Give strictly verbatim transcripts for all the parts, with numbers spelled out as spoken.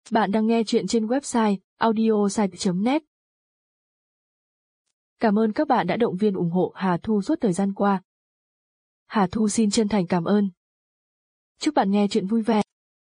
Bạn đang nghe chuyện trên website audiosite chấm net. Cảm ơn các bạn đã động viên ủng hộ Hà Thu suốt thời gian qua. Hà Thu xin chân thành cảm ơn. Chúc bạn nghe chuyện vui vẻ.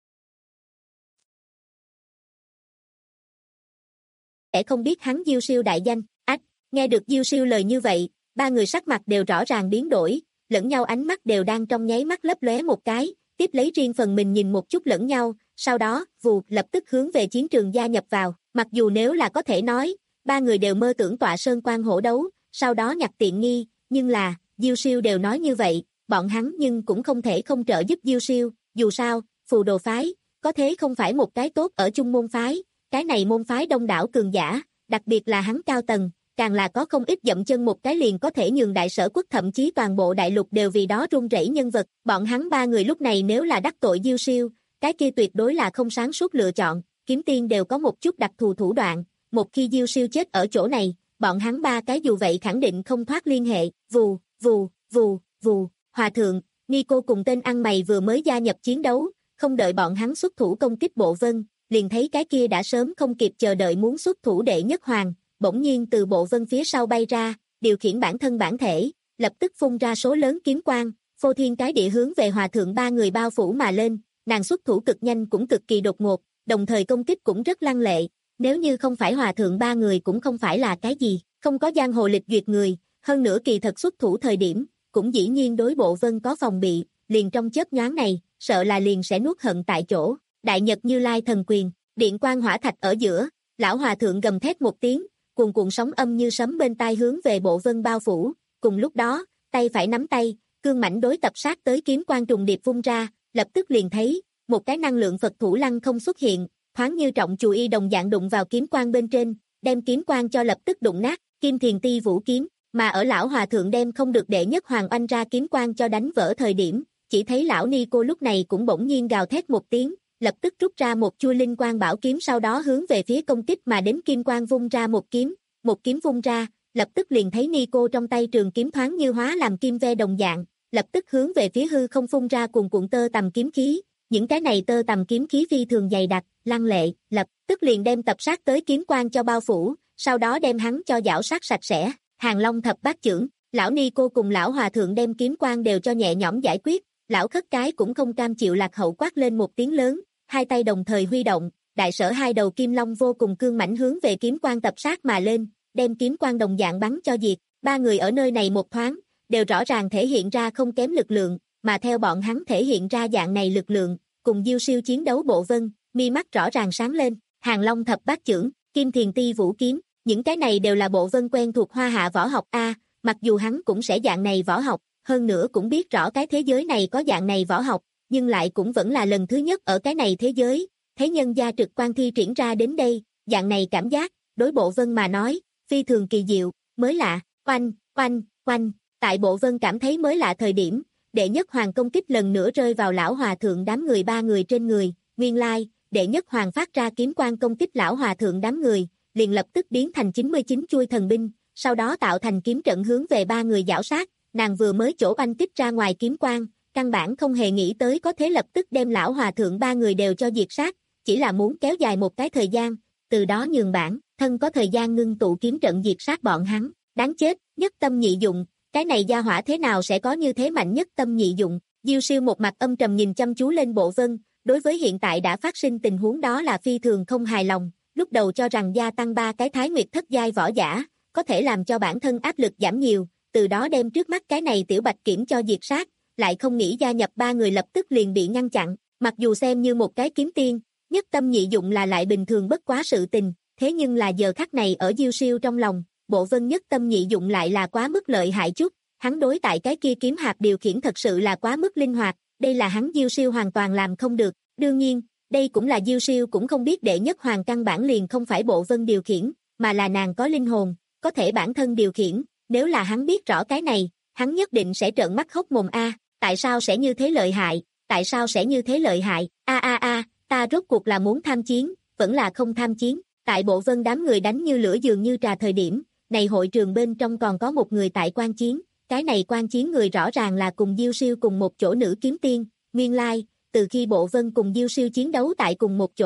Kẻ không biết hắn Diêu Siêu đại danh. Ách, nghe được Diêu Siêu lời như vậy, ba người sắc mặt đều rõ ràng biến đổi, lẫn nhau ánh mắt đều đang trong nháy mắt lấp lóe một cái, tiếp lấy riêng phần mình nhìn một chút lẫn nhau, sau đó, vù, lập tức hướng về chiến trường gia nhập vào, mặc dù nếu là có thể nói, ba người đều mơ tưởng tọa sơn quan hổ đấu, sau đó nhặt tiện nghi, nhưng là, Diêu Siêu đều nói như vậy, bọn hắn nhưng cũng không thể không trợ giúp Diêu Siêu, dù sao, phù đồ phái, có thế không phải một cái tốt ở chung môn phái, cái này môn phái đông đảo cường giả, đặc biệt là hắn cao tầng, càng là có không ít dậm chân một cái liền có thể nhường đại sở quốc thậm chí toàn bộ đại lục đều vì đó run rẩy nhân vật, bọn hắn ba người lúc này nếu là đắc tội Diêu Siêu, cái kia tuyệt đối là không sáng suốt lựa chọn, kiếm tiên đều có một chút đặc thù thủ đoạn, một khi Diêu Siêu chết ở chỗ này, bọn hắn ba cái dù vậy khẳng định không thoát liên hệ, vù, vù, vù, vù, hòa thượng, Nico cùng tên ăn mày vừa mới gia nhập chiến đấu, không đợi bọn hắn xuất thủ công kích Bộ Vân, liền thấy cái kia đã sớm không kịp chờ đợi muốn xuất thủ đệ nhất hoàng, bỗng nhiên từ Bộ Vân phía sau bay ra, điều khiển bản thân bản thể, lập tức phun ra số lớn kiếm quang, phô thiên cái địa hướng về hòa thượng ba người bao phủ mà lên, nàng xuất thủ cực nhanh cũng cực kỳ đột ngột, đồng thời công kích cũng rất lăng lệ, nếu như không phải hòa thượng ba người cũng không phải là cái gì, không có giang hồ lịch duyệt người, hơn nữa kỳ thật xuất thủ thời điểm, cũng dĩ nhiên đối Bộ Vân có phòng bị, liền trong chớp nhoáng này, sợ là liền sẽ nuốt hận tại chỗ, đại nhật Như Lai thần quyền, điện quang hỏa thạch ở giữa, lão hòa thượng gầm thét một tiếng, cuồn cuộn sóng âm như sấm bên tai hướng về Bộ Vân bao phủ, cùng lúc đó, tay phải nắm tay, cương mãnh đối tập sát tới kiếm quang trùng điệp vung ra, lập tức liền thấy, một cái năng lượng Phật thủ lăng không xuất hiện, thoáng như trọng chù y đồng dạng đụng vào kiếm quang bên trên, đem kiếm quang cho lập tức đụng nát, Kim Thiền Ti vũ kiếm, mà ở lão hòa thượng đem không được đệ nhất hoàng oanh ra kiếm quang cho đánh vỡ thời điểm, chỉ thấy lão Nico lúc này cũng bỗng nhiên gào thét một tiếng, lập tức rút ra một chuôi linh quang bảo kiếm sau đó hướng về phía công kích mà đến kim quang vung ra một kiếm, một kiếm vung ra, lập tức liền thấy Nico trong tay trường kiếm thoáng như hóa làm kim ve đồng dạng, lập tức hướng về phía hư không phun ra cuồn cuộn tơ tằm kiếm khí, những cái này tơ tằm kiếm khí phi thường dày đặc, lăng lệ, lập tức liền đem tập sát tới kiếm quang cho bao phủ, sau đó đem hắn cho giảo sát sạch sẽ, Hàng Long thập bát chưởng, lão Nico cùng lão hòa thượng đem kiếm quang đều cho nhẹ nhõm giải quyết, lão khất cái cũng không cam chịu lạc hậu quát lên một tiếng lớn, hai tay đồng thời huy động, đại sở hai đầu kim long vô cùng cương mãnh hướng về kiếm quang tập sát mà lên, đem kiếm quang đồng dạng bắn cho diệt, ba người ở nơi này một thoáng, đều rõ ràng thể hiện ra không kém lực lượng, mà theo bọn hắn thể hiện ra dạng này lực lượng, cùng Diêu Siêu chiến đấu Bộ Vân, mi mắt rõ ràng sáng lên, Hàng Long thập bát chưởng, Kim Thiền Ti vũ kiếm, những cái này đều là Bộ Vân quen thuộc hoa hạ võ học a, mặc dù hắn cũng sẽ dạng này võ học, hơn nữa cũng biết rõ cái thế giới này có dạng này võ học, nhưng lại cũng vẫn là lần thứ nhất ở cái này thế giới, thấy nhân gia trực quan thi triển ra đến đây, dạng này cảm giác, đối Bộ Vân mà nói, phi thường kỳ diệu, mới lạ, oanh, oanh, oanh, tại Bộ Vân cảm thấy mới lạ thời điểm, đệ nhất hoàng công kích lần nữa rơi vào lão hòa thượng đám người ba người trên người, nguyên lai, đệ nhất hoàng phát ra kiếm quang công kích lão hòa thượng đám người, liền lập tức biến thành chín mươi chín chuôi thần binh, sau đó tạo thành kiếm trận hướng về ba người giảo sát, nàng vừa mới chỗ oanh kích ra ngoài kiếm quang, căn bản không hề nghĩ tới có thể lập tức đem lão hòa thượng ba người đều cho diệt sát, chỉ là muốn kéo dài một cái thời gian, từ đó nhường bản thân có thời gian ngưng tụ kiếm trận diệt sát bọn hắn, đáng chết, nhất tâm nhị dụng, cái này gia hỏa thế nào sẽ có như thế mạnh nhất tâm nhị dụng, Diêu Siêu một mặt âm trầm nhìn chăm chú lên Bộ Vân, đối với hiện tại đã phát sinh tình huống đó là phi thường không hài lòng, lúc đầu cho rằng gia tăng ba cái thái nguyệt thất giai võ giả, có thể làm cho bản thân áp lực giảm nhiều, từ đó đem trước mắt cái này tiểu bạch kiểm cho diệt sát, lại không nghĩ gia nhập ba người lập tức liền bị ngăn chặn, mặc dù xem như một cái kiếm tiên, nhất tâm nhị dụng là lại bình thường bất quá sự tình, thế nhưng là giờ khắc này ở Diêu Siêu trong lòng, Bộ Vân nhất tâm nhị dụng lại là quá mức lợi hại chút, hắn đối tại cái kia kiếm hạt điều khiển thật sự là quá mức linh hoạt, đây là hắn Diêu Siêu hoàn toàn làm không được, đương nhiên, đây cũng là Diêu Siêu cũng không biết đệ nhất hoàng căn bản liền không phải Bộ Vân điều khiển, mà là nàng có linh hồn, có thể bản thân điều khiển, nếu là hắn biết rõ cái này, hắn nhất định sẽ trợn mắt hốc mồm a, tại sao sẽ như thế lợi hại, tại sao sẽ như thế lợi hại, a a a, ta rốt cuộc là muốn tham chiến, vẫn là không tham chiến, tại Bộ Vân đám người đánh như lửa dường như trà thời điểm, này hội trường bên trong còn có một người tại quan chiến, cái này quan chiến người rõ ràng là cùng Diêu Siêu cùng một chỗ nữ kiếm tiên, nguyên lai, từ khi Bộ Vân cùng Diêu Siêu chiến đấu tại cùng một chỗ,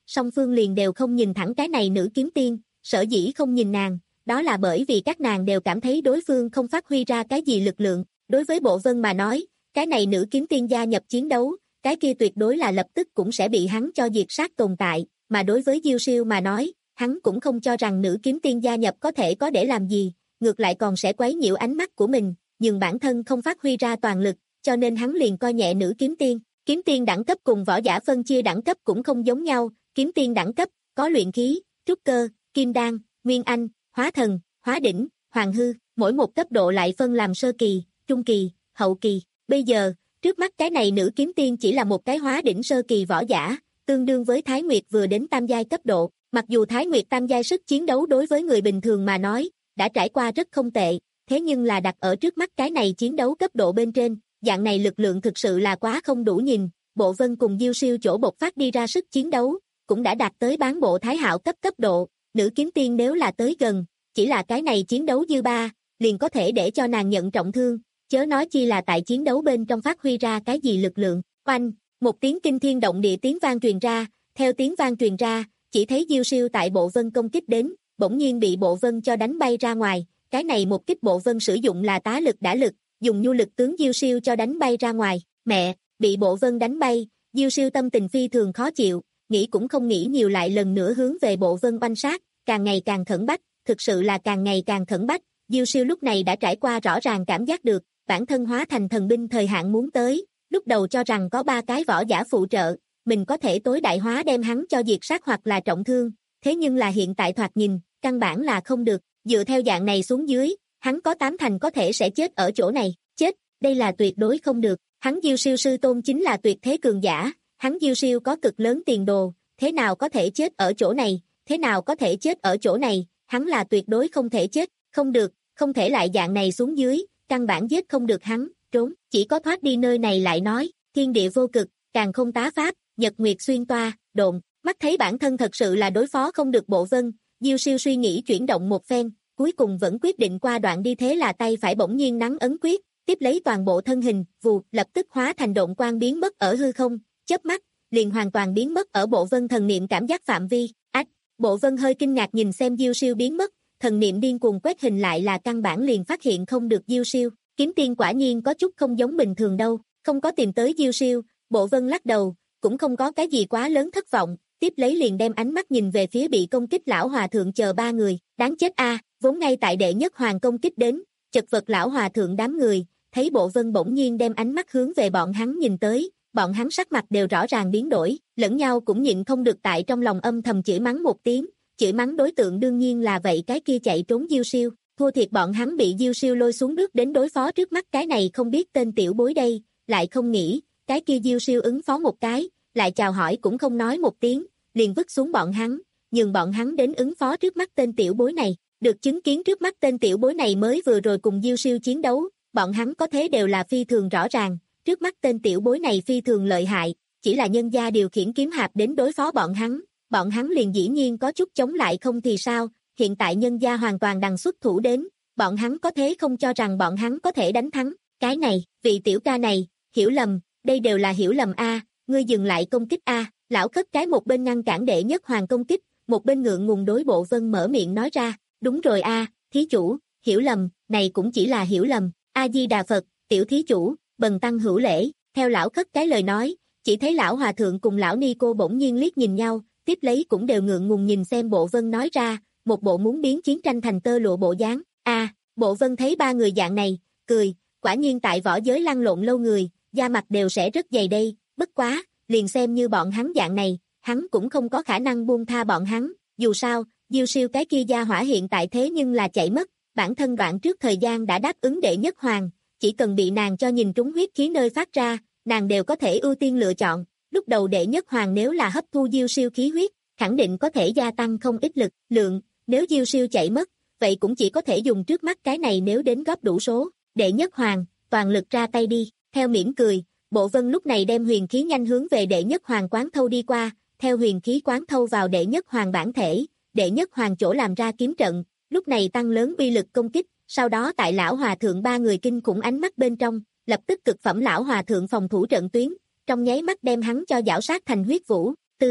song phương liền đều không nhìn thẳng cái này nữ kiếm tiên, sở dĩ không nhìn nàng, đó là bởi vì các nàng đều cảm thấy đối phương không phát huy ra cái gì lực lượng. Đối với Bộ Vân mà nói, cái này nữ kiếm tiên gia nhập chiến đấu, cái kia tuyệt đối là lập tức cũng sẽ bị hắn cho diệt sát tồn tại, mà đối với Diêu Siêu mà nói, hắn cũng không cho rằng nữ kiếm tiên gia nhập có thể có để làm gì, ngược lại còn sẽ quấy nhiễu ánh mắt của mình, nhưng bản thân không phát huy ra toàn lực, cho nên hắn liền coi nhẹ nữ kiếm tiên. Kiếm tiên đẳng cấp cùng võ giả phân chia đẳng cấp cũng không giống nhau, kiếm tiên đẳng cấp có luyện khí, trúc cơ, kim đan, nguyên anh, hóa thần, hóa đỉnh, hoàng hư, mỗi một cấp độ lại phân làm sơ kỳ, trung kỳ, hậu kỳ. Bây giờ, trước mắt cái này nữ kiếm tiên chỉ là một cái hóa đỉnh sơ kỳ võ giả, tương đương với Thái Nguyệt vừa đến tam giai cấp độ. Mặc dù Thái Nguyệt tam giai sức chiến đấu đối với người bình thường mà nói, đã trải qua rất không tệ, thế nhưng là đặt ở trước mắt cái này chiến đấu cấp độ bên trên, dạng này lực lượng thực sự là quá không đủ nhìn. Bộ Vân cùng Diêu Siêu chỗ bộc phát đi ra sức chiến đấu, cũng đã đạt tới bán bộ Thái Hạo cấp cấp độ, nữ kiếm tiên nếu là tới gần, chỉ là cái này chiến đấu dư ba, liền có thể để cho nàng nhận trọng thương, chớ nói chi là tại chiến đấu bên trong phát huy ra cái gì lực lượng. Oanh, một tiếng kinh thiên động địa tiếng vang truyền ra, theo tiếng vang truyền ra, chỉ thấy Diêu Siêu tại Bộ Vân công kích đến, bỗng nhiên bị Bộ Vân cho đánh bay ra ngoài, cái này một kích Bộ Vân sử dụng là tá lực đả lực, dùng nhu lực tướng Diêu Siêu cho đánh bay ra ngoài. Mẹ, bị Bộ Vân đánh bay, Diêu Siêu tâm tình phi thường khó chịu, nghĩ cũng không nghĩ nhiều lại lần nữa hướng về Bộ Vân oanh sát, càng ngày càng khẩn bách, thực sự là càng ngày càng khẩn bách. Diêu Siêu lúc này đã trải qua rõ ràng cảm giác được, bản thân hóa thành thần binh thời hạn muốn tới, lúc đầu cho rằng có ba cái võ giả phụ trợ, mình có thể tối đại hóa đem hắn cho diệt sát hoặc là trọng thương, thế nhưng là hiện tại thoạt nhìn, căn bản là không được, dựa theo dạng này xuống dưới, hắn có tám thành có thể sẽ chết ở chỗ này, chết, đây là tuyệt đối không được, hắn Diêu Siêu sư tôn chính là tuyệt thế cường giả, hắn Diêu Siêu có cực lớn tiền đồ, thế nào có thể chết ở chỗ này, thế nào có thể chết ở chỗ này, hắn là tuyệt đối không thể chết, không được, không thể lại dạng này xuống dưới, căn bản giết không được hắn, trốn, chỉ có thoát đi nơi này lại nói, thiên địa vô cực, càng không tá pháp, nhật nguyệt xuyên toa, độn, mắt thấy bản thân thật sự là đối phó không được Bộ Vân, Diêu Siêu suy nghĩ chuyển động một phen, cuối cùng vẫn quyết định qua đoạn đi, thế là tay phải bỗng nhiên nắn ấn quyết, tiếp lấy toàn bộ thân hình, vù, lập tức hóa thành độn quang biến mất ở hư không, chớp mắt, liền hoàn toàn biến mất ở Bộ Vân thần niệm cảm giác phạm vi. Ách, Bộ Vân hơi kinh ngạc nhìn xem Diêu Siêu biến mất, thần niệm điên cuồng quét hình lại là căn bản liền phát hiện không được Diêu Siêu, kiếm tiên quả nhiên có chút không giống bình thường đâu, không có tìm tới Diêu Siêu, Bộ Vân lắc đầu, cũng không có cái gì quá lớn thất vọng, tiếp lấy liền đem ánh mắt nhìn về phía bị công kích lão hòa thượng chờ ba người, đáng chết a, vốn ngay tại đệ nhất hoàng công kích đến, chật vật lão hòa thượng đám người, thấy Bộ Vân bỗng nhiên đem ánh mắt hướng về bọn hắn nhìn tới, bọn hắn sắc mặt đều rõ ràng biến đổi, lẫn nhau cũng nhịn không được tại trong lòng âm thầm chửi mắng một tiếng, chửi mắng đối tượng đương nhiên là vậy cái kia chạy trốn Diêu Siêu, thua thiệt bọn hắn bị Diêu Siêu lôi xuống nước đến đối phó trước mắt cái này không biết tên tiểu bối đây, lại không nghĩ, cái kia Diêu Siêu ứng phó một cái, lại chào hỏi cũng không nói một tiếng, liền vứt xuống bọn hắn, nhường bọn hắn đến ứng phó trước mắt tên tiểu bối này, được chứng kiến trước mắt tên tiểu bối này mới vừa rồi cùng Diêu Siêu chiến đấu, bọn hắn có thế đều là phi thường rõ ràng, trước mắt tên tiểu bối này phi thường lợi hại, chỉ là nhân gia điều khiển kiếm hạp đến đối phó bọn hắn, bọn hắn liền dĩ nhiên có chút chống lại không thì sao, hiện tại nhân gia hoàn toàn đằng xuất thủ đến, bọn hắn có thế không cho rằng bọn hắn có thể đánh thắng, cái này, vị tiểu ca này, hiểu lầm, đây đều là hiểu lầm a, ngươi dừng lại công kích a, lão khất cái một bên ngăn cản đệ nhất hoàng công kích, một bên ngượng ngùng đối Bộ Vân mở miệng nói ra, đúng rồi a, thí chủ, hiểu lầm, này cũng chỉ là hiểu lầm, A Di Đà Phật, tiểu thí chủ, bần tăng hữu lễ, theo lão khất cái lời nói, chỉ thấy lão hòa thượng cùng lão ni cô bỗng nhiên liếc nhìn nhau, tiếp lấy cũng đều ngượng ngùng nhìn xem Bộ Vân nói ra, một bộ muốn biến chiến tranh thành tơ lụa bộ dáng. A, Bộ Vân thấy ba người dạng này, cười, quả nhiên tại võ giới lăn lộn lâu người, da mặt đều sẽ rất dày đây, bất quá, liền xem như bọn hắn dạng này, hắn cũng không có khả năng buông tha bọn hắn, dù sao, Diêu Siêu cái kia gia hỏa hiện tại thế nhưng là chạy mất, bản thân đoạn trước thời gian đã đáp ứng đệ nhất hoàng, chỉ cần bị nàng cho nhìn trúng huyết khí nơi phát ra, nàng đều có thể ưu tiên lựa chọn, lúc đầu đệ nhất hoàng nếu là hấp thu Diêu Siêu khí huyết, khẳng định có thể gia tăng không ít lực, lượng, nếu Diêu Siêu chạy mất, vậy cũng chỉ có thể dùng trước mắt cái này nếu đến góp đủ số, đệ nhất hoàng, toàn lực ra tay đi, theo mỉm cười, Bộ Vân lúc này đem huyền khí nhanh hướng về đệ nhất hoàng quán thâu đi qua, theo huyền khí quán thâu vào đệ nhất hoàng bản thể, đệ nhất hoàng chỗ làm ra kiếm trận, lúc này tăng lớn uy lực công kích, sau đó tại lão hòa thượng ba người kinh khủng ánh mắt bên trong, lập tức cực phẩm lão hòa thượng phòng thủ trận tuyến, trong nháy mắt đem hắn cho giảo sát thành huyết vũ, tư,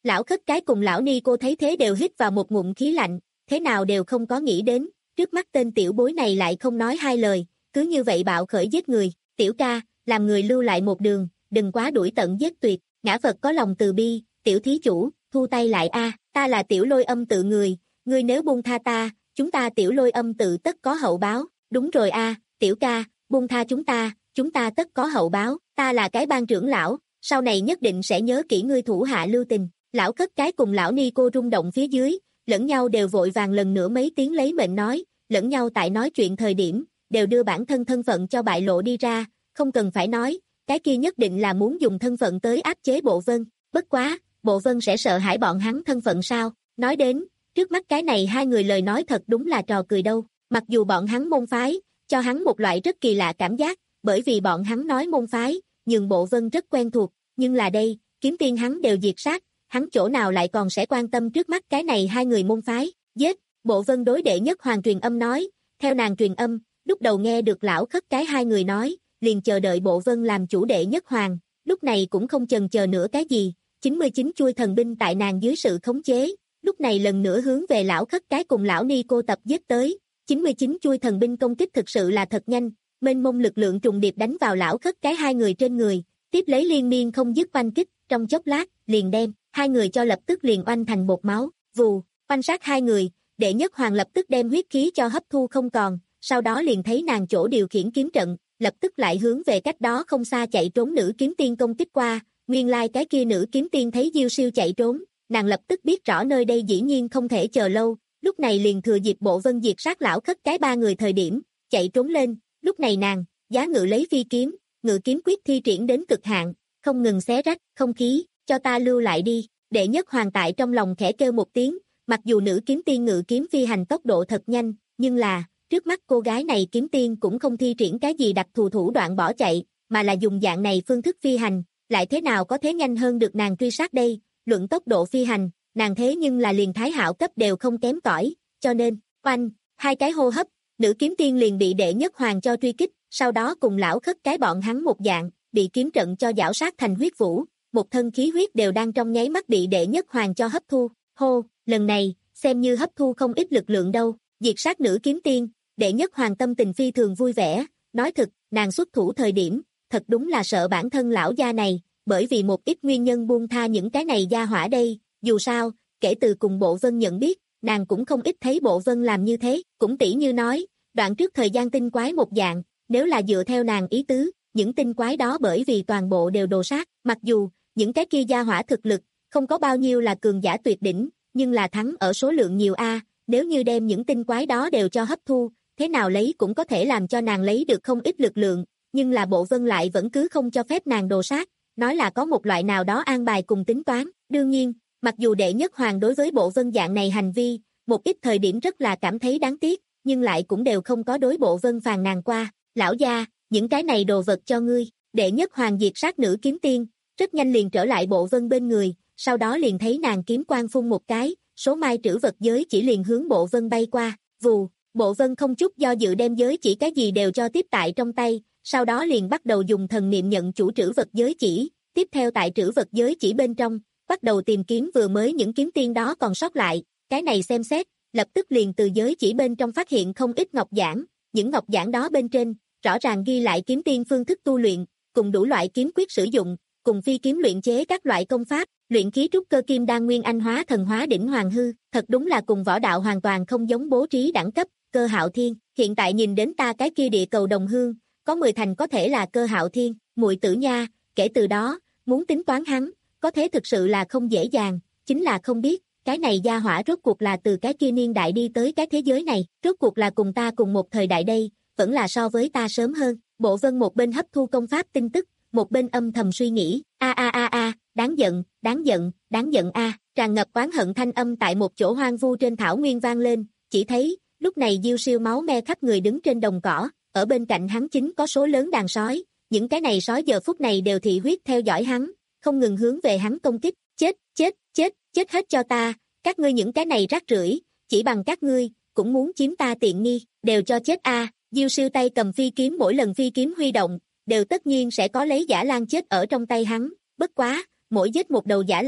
Lão khất cái cùng lão ni cô thấy thế đều hít vào một ngụm khí lạnh, thế nào đều không có nghĩ đến, trước mắt tên tiểu bối này lại không nói hai lời, cứ như vậy bạo khởi giết người. Tiểu ca, làm người lưu lại một đường, đừng quá đuổi tận giết tuyệt, ngã Phật có lòng từ bi, tiểu thí chủ, thu tay lại a, ta là tiểu lôi âm tự người, ngươi nếu buông tha ta, chúng ta tiểu lôi âm tự tất có hậu báo, đúng rồi a, tiểu ca, buông tha chúng ta, chúng ta tất có hậu báo, ta là cái ban trưởng lão, sau này nhất định sẽ nhớ kỹ ngươi thủ hạ lưu tình. Lão khất cái cùng lão ni cô rung động phía dưới, lẫn nhau đều vội vàng lần nữa mấy tiếng lấy mệnh nói, lẫn nhau tại nói chuyện thời điểm, đều đưa bản thân thân phận cho bại lộ đi ra, không cần phải nói, cái kia nhất định là muốn dùng thân phận tới áp chế Bộ Vân, bất quá, Bộ Vân sẽ sợ hãi bọn hắn thân phận sao, nói đến, trước mắt cái này hai người lời nói thật đúng là trò cười đâu, mặc dù bọn hắn môn phái, cho hắn một loại rất kỳ lạ cảm giác, bởi vì bọn hắn nói môn phái, nhưng Bộ Vân rất quen thuộc, nhưng là đây, kiếm tiên hắn đều diệt sát, hắn chỗ nào lại còn sẽ quan tâm trước mắt cái này hai người môn phái, giết, Bộ Vân đối đệ nhất hoàng truyền âm nói, theo nàng truyền âm, lúc đầu nghe được lão khất cái hai người nói, liền chờ đợi Bộ Vân làm chủ đệ nhất hoàng, lúc này cũng không chần chờ nữa cái gì, chín mươi chín chuôi thần binh tại nàng dưới sự khống chế, lúc này lần nữa hướng về lão khất cái cùng lão ni cô tập giết tới, chín mươi chín chuôi thần binh công kích thực sự là thật nhanh, mênh mông lực lượng trùng điệp đánh vào lão khất cái hai người trên người, tiếp lấy liên miên không dứt oanh kích, trong chốc lát, liền đem hai người cho lập tức liền oanh thành bột máu, vù, oanh sát hai người, đệ nhất hoàng lập tức đem huyết khí cho hấp thu không còn, sau đó liền thấy nàng chỗ điều khiển kiếm trận, lập tức lại hướng về cách đó không xa chạy trốn nữ kiếm tiên công kích qua, nguyên lai like cái kia nữ kiếm tiên thấy Diêu Siêu chạy trốn, nàng lập tức biết rõ nơi đây dĩ nhiên không thể chờ lâu, lúc này liền thừa dịp Bộ Vân diệt sát lão khất cái ba người thời điểm, chạy trốn lên, lúc này nàng, giá ngự lấy phi kiếm, ngự kiếm quyết thi triển đến cực hạn, không ngừng xé rách, không khí, cho ta lưu lại đi, đệ nhất hoàng tại trong lòng khẽ kêu một tiếng, mặc dù nữ kiếm tiên ngự kiếm phi hành tốc độ thật nhanh, nhưng là, trước mắt cô gái này kiếm tiên cũng không thi triển cái gì đặc thù thủ đoạn bỏ chạy, mà là dùng dạng này phương thức phi hành, lại thế nào có thế nhanh hơn được nàng truy sát đây, luận tốc độ phi hành, nàng thế nhưng là liền thái hạo cấp đều không kém cỏi, cho nên, oanh, hai cái hô hấp, nữ kiếm tiên liền bị đệ nhất hoàng cho truy kích, sau đó cùng lão khất cái bọn hắn một dạng, bị kiếm trận cho giảo sát thành huyết vũ, một thân khí huyết đều đang trong nháy mắt bị đệ nhất hoàng cho hấp thu, hô, lần này, xem như hấp thu không ít lực lượng đâu, diệt sát nữ kiếm tiên, đệ nhất hoàng tâm tình phi thường vui vẻ, nói thực, nàng xuất thủ thời điểm, thật đúng là sợ bản thân lão gia này, bởi vì một ít nguyên nhân buông tha những cái này gia hỏa đây, dù sao, kể từ cùng Bộ Vân nhận biết, nàng cũng không ít thấy Bộ Vân làm như thế, cũng tỉ như nói, đoạn trước thời gian tinh quái một dạng, nếu là dựa theo nàng ý tứ, những tinh quái đó bởi vì toàn bộ đều đồ sát, mặc dù, những cái kia gia hỏa thực lực, không có bao nhiêu là cường giả tuyệt đỉnh, nhưng là thắng ở số lượng nhiều a, nếu như đem những tinh quái đó đều cho hấp thu, thế nào lấy cũng có thể làm cho nàng lấy được không ít lực lượng, nhưng là Bộ Vân lại vẫn cứ không cho phép nàng đồ sát, nói là có một loại nào đó an bài cùng tính toán, đương nhiên, mặc dù đệ nhất hoàng đối với Bộ Vân dạng này hành vi, một ít thời điểm rất là cảm thấy đáng tiếc, nhưng lại cũng đều không có đối Bộ Vân phàn nàn qua, lão gia, những cái này đồ vật cho ngươi, đệ nhất hoàng diệt sát nữ kiếm tiên, rất nhanh liền trở lại Bộ Vân bên người, sau đó liền thấy nàng kiếm quang phun một cái, số mai trữ vật giới chỉ liền hướng Bộ Vân bay qua, vù, Bộ Vân không chút do dự đem giới chỉ cái gì đều cho tiếp tại trong tay, sau đó liền bắt đầu dùng thần niệm nhận chủ trữ vật giới chỉ, tiếp theo tại trữ vật giới chỉ bên trong, bắt đầu tìm kiếm vừa mới những kiếm tiên đó còn sót lại, cái này xem xét, lập tức liền từ giới chỉ bên trong phát hiện không ít ngọc giản, những ngọc giản đó bên trên, rõ ràng ghi lại kiếm tiên phương thức tu luyện, cùng đủ loại kiếm quyết sử dụng, cùng phi kiếm luyện chế các loại công pháp, luyện khí trúc cơ kim đan nguyên anh hóa thần hóa đỉnh hoàng hư, thật đúng là cùng võ đạo hoàn toàn không giống bố trí đẳng cấp, Cơ Hạo Thiên, hiện tại nhìn đến ta cái kia địa cầu đồng hương, có mười thành có thể là Cơ Hạo Thiên, muội tử nha, kể từ đó, muốn tính toán hắn, có thế thực sự là không dễ dàng, chính là không biết, cái này gia hỏa rốt cuộc là từ cái kia niên đại đi tới cái thế giới này, rốt cuộc là cùng ta cùng một thời đại đây, vẫn là so với ta sớm hơn, Bộ Vân một bên hấp thu công pháp tin tức, một bên âm thầm suy nghĩ, a a a a, đáng giận, đáng giận, đáng giận a, tràn ngập oán hận thanh âm tại một chỗ hoang vu trên thảo nguyên vang lên, chỉ thấy, lúc này Diêu Siêu máu me khắp người đứng trên đồng cỏ, ở bên cạnh hắn chính có số lớn đàn sói, những cái này sói giờ phút này đều thị huyết theo dõi hắn, không ngừng hướng về hắn công kích, chết, chết, chết, chết hết cho ta, các ngươi những cái này rác rưởi, chỉ bằng các ngươi, cũng muốn chiếm ta tiện nghi, đều cho chết a. Diêu Siêu tay cầm phi kiếm mỗi lần phi kiếm huy động, đều tất nhiên sẽ có lấy Dã Lang chết ở trong tay hắn, bất quá, mỗi giết một đầu Dã Lang,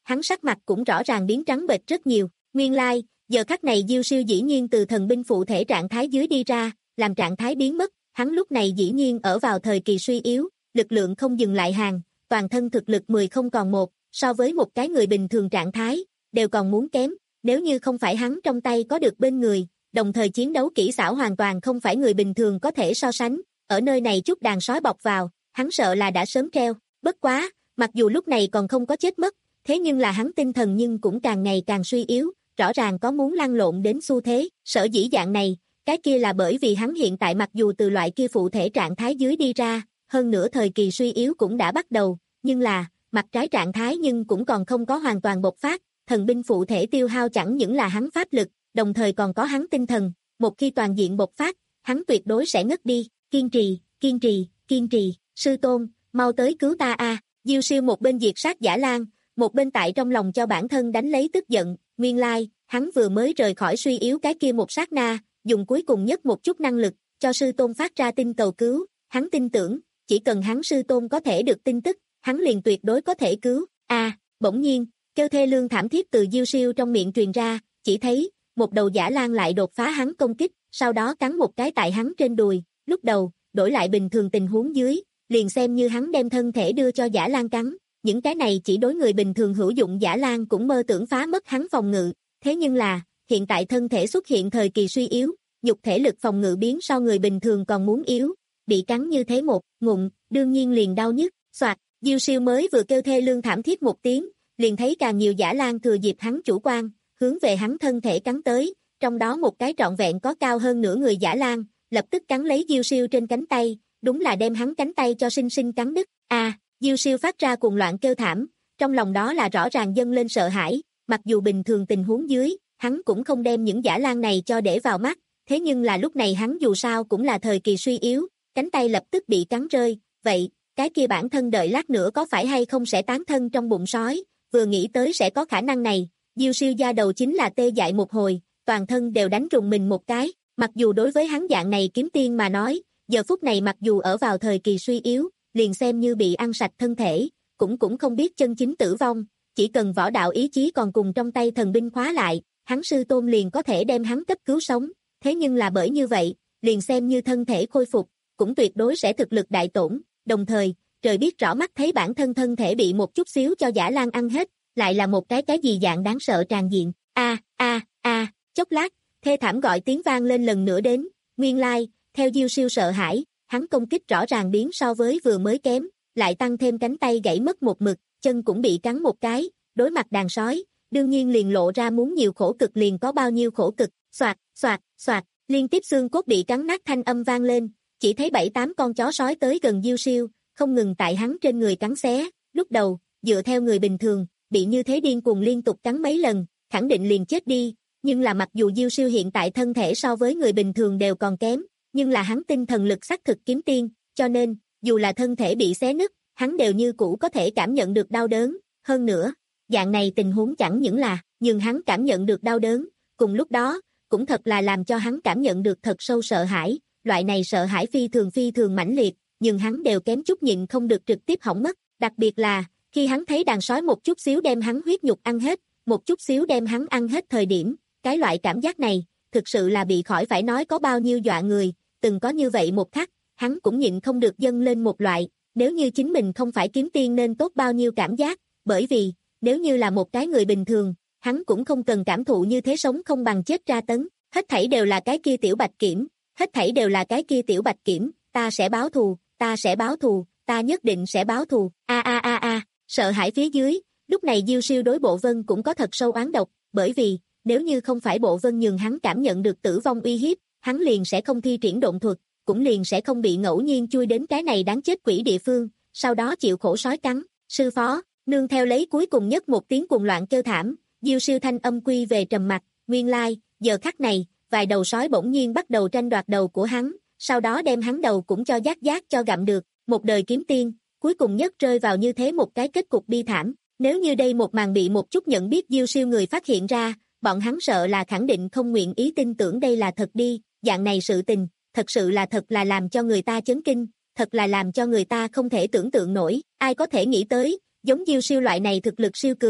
hắn sắc mặt cũng rõ ràng biến trắng bệch rất nhiều. Nguyên lai, like, giờ khắc này Diêu Siêu dĩ nhiên từ thần binh phụ thể trạng thái dưới đi ra, làm trạng thái biến mất, hắn lúc này dĩ nhiên ở vào thời kỳ suy yếu, lực lượng không dừng lại hàng, toàn thân thực lực mười không còn một, so với một cái người bình thường trạng thái, đều còn muốn kém, nếu như không phải hắn trong tay có được bên người, đồng thời chiến đấu kỹ xảo hoàn toàn không phải người bình thường có thể so sánh, ở nơi này chút đàn sói bọc vào, hắn sợ là đã sớm treo, bất quá, mặc dù lúc này còn không có chết mất, thế nhưng là hắn tinh thần nhưng cũng càng ngày càng suy yếu, rõ ràng có muốn lăn lộn đến xu thế, sở dĩ dạng này, cái kia là bởi vì hắn hiện tại mặc dù từ loại kia phụ thể trạng thái dưới đi ra, hơn nữa thời kỳ suy yếu cũng đã bắt đầu, nhưng là, mặt trái trạng thái nhưng cũng còn không có hoàn toàn bộc phát, thần binh phụ thể tiêu hao chẳng những là hắn pháp lực, đồng thời còn có hắn tinh thần, một khi toàn diện bộc phát, hắn tuyệt đối sẽ ngất đi, kiên trì, kiên trì, kiên trì, sư tôn, mau tới cứu ta a. Diêu Siêu một bên diệt sát Dã Lang, một bên tại trong lòng cho bản thân đánh lấy tức giận, nguyên lai, hắn vừa mới rời khỏi suy yếu cái kia một sát na, dùng cuối cùng nhất một chút năng lực, cho sư tôn phát ra tin cầu cứu, hắn tin tưởng, chỉ cần hắn sư tôn có thể được tin tức, hắn liền tuyệt đối có thể cứu, a, à, bỗng nhiên, kêu thê lương thảm thiết từ Diêu Siêu trong miệng truyền ra, chỉ thấy, một đầu Dã Lang lại đột phá hắn công kích, sau đó cắn một cái tại hắn trên đùi, lúc đầu, đổi lại bình thường tình huống dưới, liền xem như hắn đem thân thể đưa cho Dã Lang cắn, những cái này chỉ đối người bình thường hữu dụng Dã Lang cũng mơ tưởng phá mất hắn phòng ngự, thế nhưng là, hiện tại thân thể xuất hiện thời kỳ suy yếu, nhục thể lực phòng ngự biến so người bình thường còn muốn yếu, bị cắn như thế một ngụm, đương nhiên liền đau nhức, soạt, Diêu Siêu mới vừa kêu thê lương thảm thiết một tiếng, liền thấy càng nhiều Dã Lang thừa dịp hắn chủ quan, hướng về hắn thân thể cắn tới, trong đó một cái trọn vẹn có cao hơn nửa người Dã Lang, lập tức cắn lấy Diêu Siêu trên cánh tay, đúng là đem hắn cánh tay cho sinh sinh cắn đứt. A, à, Diêu Siêu phát ra cuồng loạn kêu thảm, trong lòng đó là rõ ràng dâng lên sợ hãi, mặc dù bình thường tình huống dưới, hắn cũng không đem những Dã Lang này cho để vào mắt, thế nhưng là lúc này hắn dù sao cũng là thời kỳ suy yếu, cánh tay lập tức bị cắn rơi, vậy, cái kia bản thân đợi lát nữa có phải hay không sẽ tán thân trong bụng sói, vừa nghĩ tới sẽ có khả năng này, Diêu Siêu da đầu chính là tê dại một hồi, toàn thân đều đánh rùng mình một cái, mặc dù đối với hắn dạng này kiếm tiên mà nói, giờ phút này mặc dù ở vào thời kỳ suy yếu, liền xem như bị ăn sạch thân thể, cũng cũng không biết chân chính tử vong, chỉ cần võ đạo ý chí còn cùng trong tay thần binh khóa lại, hắn sư tôn liền có thể đem hắn cấp cứu sống, thế nhưng là bởi như vậy, liền xem như thân thể khôi phục, cũng tuyệt đối sẽ thực lực đại tổn, đồng thời, trời biết rõ mắt thấy bản thân thân thể bị một chút xíu cho Dã Lang ăn hết, lại là một cái cái gì dạng đáng sợ tràn diện, a a a, chốc lát, thê thảm gọi tiếng vang lên lần nữa đến, nguyên lai, like, theo Diêu Siêu sợ hãi, hắn công kích rõ ràng biến so với vừa mới kém, lại tăng thêm cánh tay gãy mất một mực, chân cũng bị cắn một cái, đối mặt đàn sói, đương nhiên liền lộ ra muốn nhiều khổ cực liền có bao nhiêu khổ cực, xoạt, xoạt, xoạt, liên tiếp xương cốt bị cắn nát thanh âm vang lên, chỉ thấy bảy tám con chó sói tới gần Diêu Siêu, không ngừng tại hắn trên người cắn xé, lúc đầu, dựa theo người bình thường, bị như thế điên cuồng liên tục cắn mấy lần, khẳng định liền chết đi, nhưng là mặc dù Diêu Siêu hiện tại thân thể so với người bình thường đều còn kém, nhưng là hắn tinh thần lực xác thực kiếm tiên, cho nên, dù là thân thể bị xé nứt, hắn đều như cũ có thể cảm nhận được đau đớn, hơn nữa, dạng này tình huống chẳng những là, nhưng hắn cảm nhận được đau đớn, cùng lúc đó, cũng thật là làm cho hắn cảm nhận được thật sâu sợ hãi, loại này sợ hãi phi thường phi thường mãnh liệt, nhưng hắn đều kém chút nhịn không được trực tiếp hỏng mất, đặc biệt là, khi hắn thấy đàn sói một chút xíu đem hắn huyết nhục ăn hết, một chút xíu đem hắn ăn hết thời điểm, cái loại cảm giác này, thực sự là bị khỏi phải nói có bao nhiêu dọa người, từng có như vậy một khắc, hắn cũng nhịn không được dâng lên một loại, nếu như chính mình không phải kiếm tiên nên tốt bao nhiêu cảm giác, bởi vì, nếu như là một cái người bình thường, hắn cũng không cần cảm thụ như thế sống không bằng chết tra tấn, hết thảy đều là cái kia tiểu bạch kiểm, hết thảy đều là cái kia tiểu bạch kiểm, ta sẽ báo thù, ta sẽ báo thù, ta nhất định sẽ báo thù, a a a a, sợ hãi phía dưới, lúc này Diêu Siêu đối Bộ Vân cũng có thật sâu oán độc, bởi vì, nếu như không phải Bộ Vân nhường hắn cảm nhận được tử vong uy hiếp, hắn liền sẽ không thi triển độn thuật, cũng liền sẽ không bị ngẫu nhiên chui đến cái này đáng chết quỷ địa phương, sau đó chịu khổ sói cắn, sư phó, nương theo lấy cuối cùng nhất một tiếng cuồng loạn kêu thảm, Diêu Siêu thanh âm quy về trầm mặc, nguyên lai, giờ khắc này, vài đầu sói bỗng nhiên bắt đầu tranh đoạt đầu của hắn, sau đó đem hắn đầu cũng cho giác giác cho gặm được, một đời kiếm tiên, cuối cùng nhất rơi vào như thế một cái kết cục bi thảm, nếu như đây một màn bị một chút nhận biết Diêu Siêu người phát hiện ra, bọn hắn sợ là khẳng định không nguyện ý tin tưởng đây là thật đi, dạng này sự tình, thật sự là thật là làm cho người ta chấn kinh, thật là làm cho người ta không thể tưởng tượng nổi, ai có thể nghĩ tới, giống Diêu Siêu loại này thực lực siêu cường,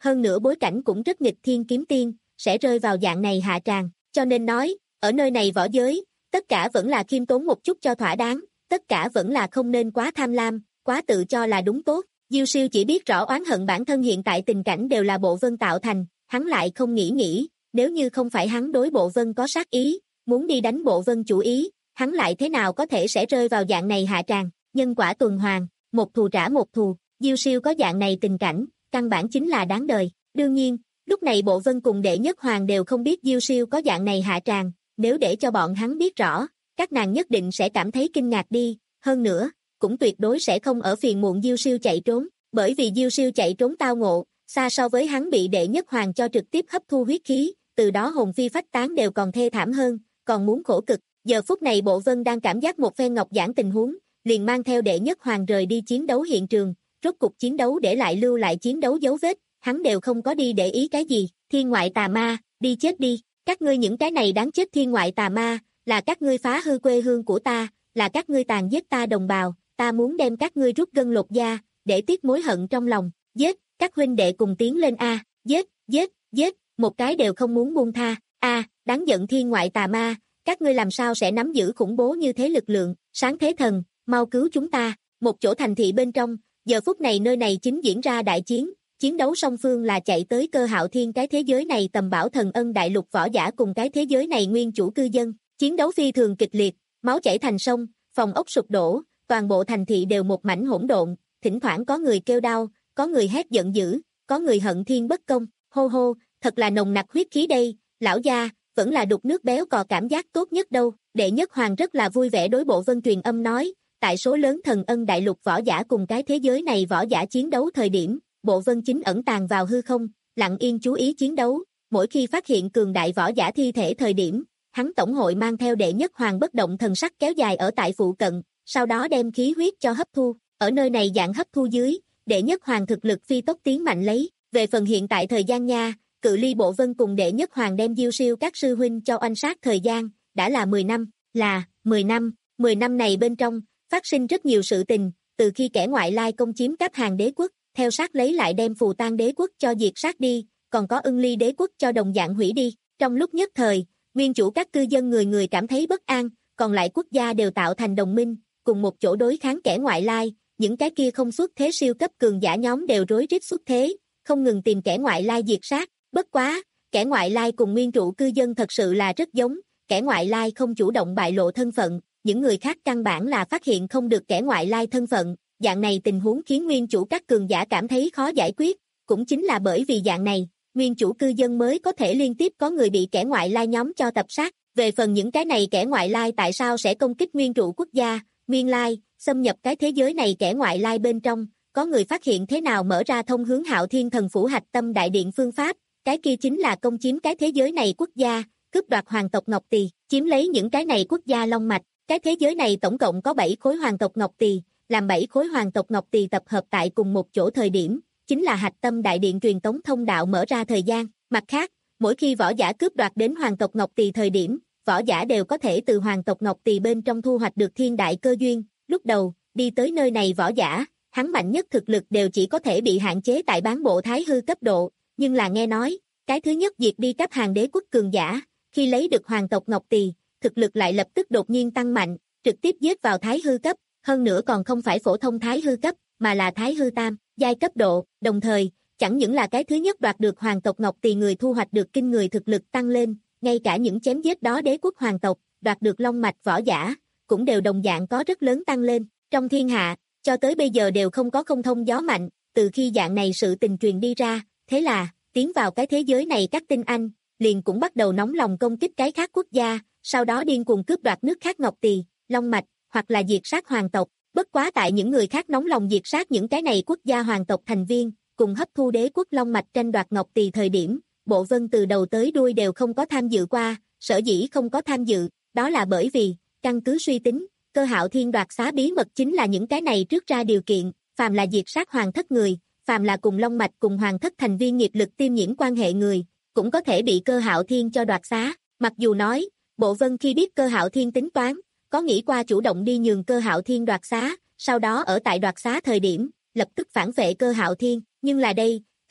hơn nữa bối cảnh cũng rất nghịch thiên kiếm tiên, sẽ rơi vào dạng này hạ tràng, cho nên nói, ở nơi này võ giới, tất cả vẫn là khiêm tốn một chút cho thỏa đáng, tất cả vẫn là không nên quá tham lam, quá tự cho là đúng tốt. Diêu Siêu chỉ biết rõ oán hận bản thân hiện tại tình cảnh đều là Bộ Vân tạo thành, hắn lại không nghĩ nghĩ, nếu như không phải hắn đối Bộ Vân có sát ý, muốn đi đánh Bộ Vân chủ ý, hắn lại thế nào có thể sẽ rơi vào dạng này hạ tràng, nhân quả tuần hoàn, một thù trả một thù, Diêu Siêu có dạng này tình cảnh, căn bản chính là đáng đời. Đương nhiên, lúc này Bộ Vân cùng Đệ Nhất Hoàng đều không biết Diêu Siêu có dạng này hạ tràng, nếu để cho bọn hắn biết rõ, các nàng nhất định sẽ cảm thấy kinh ngạc đi, hơn nữa, cũng tuyệt đối sẽ không ở phiền muộn Diêu Siêu chạy trốn, bởi vì Diêu Siêu chạy trốn tao ngộ, xa so với hắn bị Đệ Nhất Hoàng cho trực tiếp hấp thu huyết khí, từ đó hồn phi phách tán đều còn thê thảm hơn, còn muốn khổ cực. Giờ phút này Bộ Vân đang cảm giác một phen ngọc giảng tình huống, liền mang theo Đệ Nhất Hoàng rời đi chiến đấu hiện trường, rốt cục chiến đấu để lại lưu lại chiến đấu dấu vết, hắn đều không có đi để ý cái gì, thiên ngoại tà ma, đi chết đi, các ngươi những cái này đáng chết thiên ngoại tà ma, là các ngươi phá hư quê hương của ta, là các ngươi tàn giết ta đồng bào, ta muốn đem các ngươi rút gân lột da, để tiếc mối hận trong lòng, giết, các huynh đệ cùng tiến lên a, giết, giết, giết, một cái đều không muốn buông tha, a, đáng giận thiên ngoại tà ma, các ngươi làm sao sẽ nắm giữ khủng bố như thế lực lượng, sáng thế thần, mau cứu chúng ta, một chỗ thành thị bên trong, giờ phút này nơi này chính diễn ra đại chiến, chiến đấu song phương là chạy tới Cơ Hạo Thiên cái thế giới này tầm bảo thần ân đại lục võ giả cùng cái thế giới này nguyên chủ cư dân, chiến đấu phi thường kịch liệt, máu chảy thành sông, phòng ốc sụp đổ, toàn bộ thành thị đều một mảnh hỗn độn, thỉnh thoảng có người kêu đau, có người hét giận dữ, có người hận thiên bất công, hô hô, thật là nồng nặc huyết khí đây, lão gia, vẫn là đục nước béo cò cảm giác tốt nhất đâu. Đệ Nhất Hoàng rất là vui vẻ đối Bộ Vân truyền âm nói, tại số lớn thần ân đại lục võ giả cùng cái thế giới này võ giả chiến đấu thời điểm, Bộ Vân chính ẩn tàng vào hư không, lặng yên chú ý chiến đấu, mỗi khi phát hiện cường đại võ giả thi thể thời điểm, hắn tổng hội mang theo Đệ Nhất Hoàng bất động thần sắc kéo dài ở tại phụ cận, sau đó đem khí huyết cho hấp thu, ở nơi này dạng hấp thu dưới, Đệ Nhất Hoàng thực lực phi tốc tiến mạnh lấy, về phần hiện tại thời gian nha, cự ly Bộ Vân cùng Đệ Nhất Hoàng đem Diêu Siêu các sư huynh cho oanh sát thời gian, đã là mười năm, là, mười năm, mười năm này bên trong, phát sinh rất nhiều sự tình, từ khi kẻ ngoại lai công chiếm Cáp Hàng đế quốc, theo sát lấy lại đem Phù Tang đế quốc cho diệt sát đi, còn có Ưng Ly đế quốc cho đồng dạng hủy đi, trong lúc nhất thời, nguyên chủ các cư dân người người cảm thấy bất an, còn lại quốc gia đều tạo thành đồng minh, cùng một chỗ đối kháng kẻ ngoại lai, những cái kia không xuất thế siêu cấp cường giả nhóm đều rối rít xuất thế, không ngừng tìm kẻ ngoại lai diệt sát, bất quá, kẻ ngoại lai cùng nguyên trụ cư dân thật sự là rất giống, kẻ ngoại lai không chủ động bại lộ thân phận, những người khác căn bản là phát hiện không được kẻ ngoại lai thân phận, dạng này tình huống khiến nguyên chủ các cường giả cảm thấy khó giải quyết, cũng chính là bởi vì dạng này, nguyên chủ cư dân mới có thể liên tiếp có người bị kẻ ngoại lai nhóm cho tập sát, về phần những cái này kẻ ngoại lai tại sao sẽ công kích nguyên trụ quốc gia, nguyên lai, xâm nhập cái thế giới này kẻ ngoại lai bên trong, có người phát hiện thế nào mở ra thông hướng Hạo Thiên Thần Phủ Hạch Tâm Đại Điện phương pháp, cái kia chính là công chiếm cái thế giới này quốc gia, cướp đoạt hoàng tộc Ngọc Tỳ, chiếm lấy những cái này quốc gia long mạch, cái thế giới này tổng cộng có bảy khối hoàng tộc Ngọc Tỳ, làm bảy khối hoàng tộc Ngọc Tỳ tập hợp tại cùng một chỗ thời điểm, chính là Hạch Tâm Đại Điện truyền tống thông đạo mở ra thời gian, mặt khác, mỗi khi võ giả cướp đoạt đến hoàng tộc Ngọc Tỳ thời điểm, võ giả đều có thể từ hoàng tộc Ngọc Tỳ bên trong thu hoạch được thiên đại cơ duyên, lúc đầu, đi tới nơi này võ giả, hắn mạnh nhất thực lực đều chỉ có thể bị hạn chế tại bán bộ thái hư cấp độ, nhưng là nghe nói, cái thứ nhất diệt đi Cáp Hàng đế quốc cường giả, khi lấy được hoàng tộc Ngọc Tỳ, thực lực lại lập tức đột nhiên tăng mạnh, trực tiếp giết vào thái hư cấp, hơn nữa còn không phải phổ thông thái hư cấp, mà là thái hư tam, giai cấp độ, đồng thời, chẳng những là cái thứ nhất đoạt được hoàng tộc Ngọc Tỳ người thu hoạch được kinh người thực lực tăng lên, ngay cả những chém giết đó đế quốc hoàng tộc, đoạt được long mạch võ giả, cũng đều đồng dạng có rất lớn tăng lên, trong thiên hạ, cho tới bây giờ đều không có không thông gió mạnh, từ khi dạng này sự tình truyền đi ra, thế là, tiến vào cái thế giới này các tinh anh, liền cũng bắt đầu nóng lòng công kích cái khác quốc gia, sau đó điên cuồng cướp đoạt nước khác Ngọc Tỳ, long mạch, hoặc là diệt sát hoàng tộc, bất quá tại những người khác nóng lòng diệt sát những cái này quốc gia hoàng tộc thành viên, cùng hấp thu đế quốc long mạch tranh đoạt Ngọc Tỳ thời điểm, Bộ Vân từ đầu tới đuôi đều không có tham dự qua, sở dĩ không có tham dự, đó là bởi vì, căn cứ suy tính, Cơ Hạo Thiên đoạt xá bí mật chính là những cái này trước ra điều kiện, phàm là diệt sát hoàng thất người, phàm là cùng long mạch cùng hoàng thất thành viên nghiệp lực tiêm nhiễm quan hệ người, cũng có thể bị Cơ Hạo Thiên cho đoạt xá, mặc dù nói, Bộ Vân khi biết Cơ Hạo Thiên tính toán, có nghĩ qua chủ động đi nhường Cơ Hạo Thiên đoạt xá, sau đó ở tại đoạt xá thời điểm, lập tức phản vệ Cơ Hạo Thiên, nhưng là đây,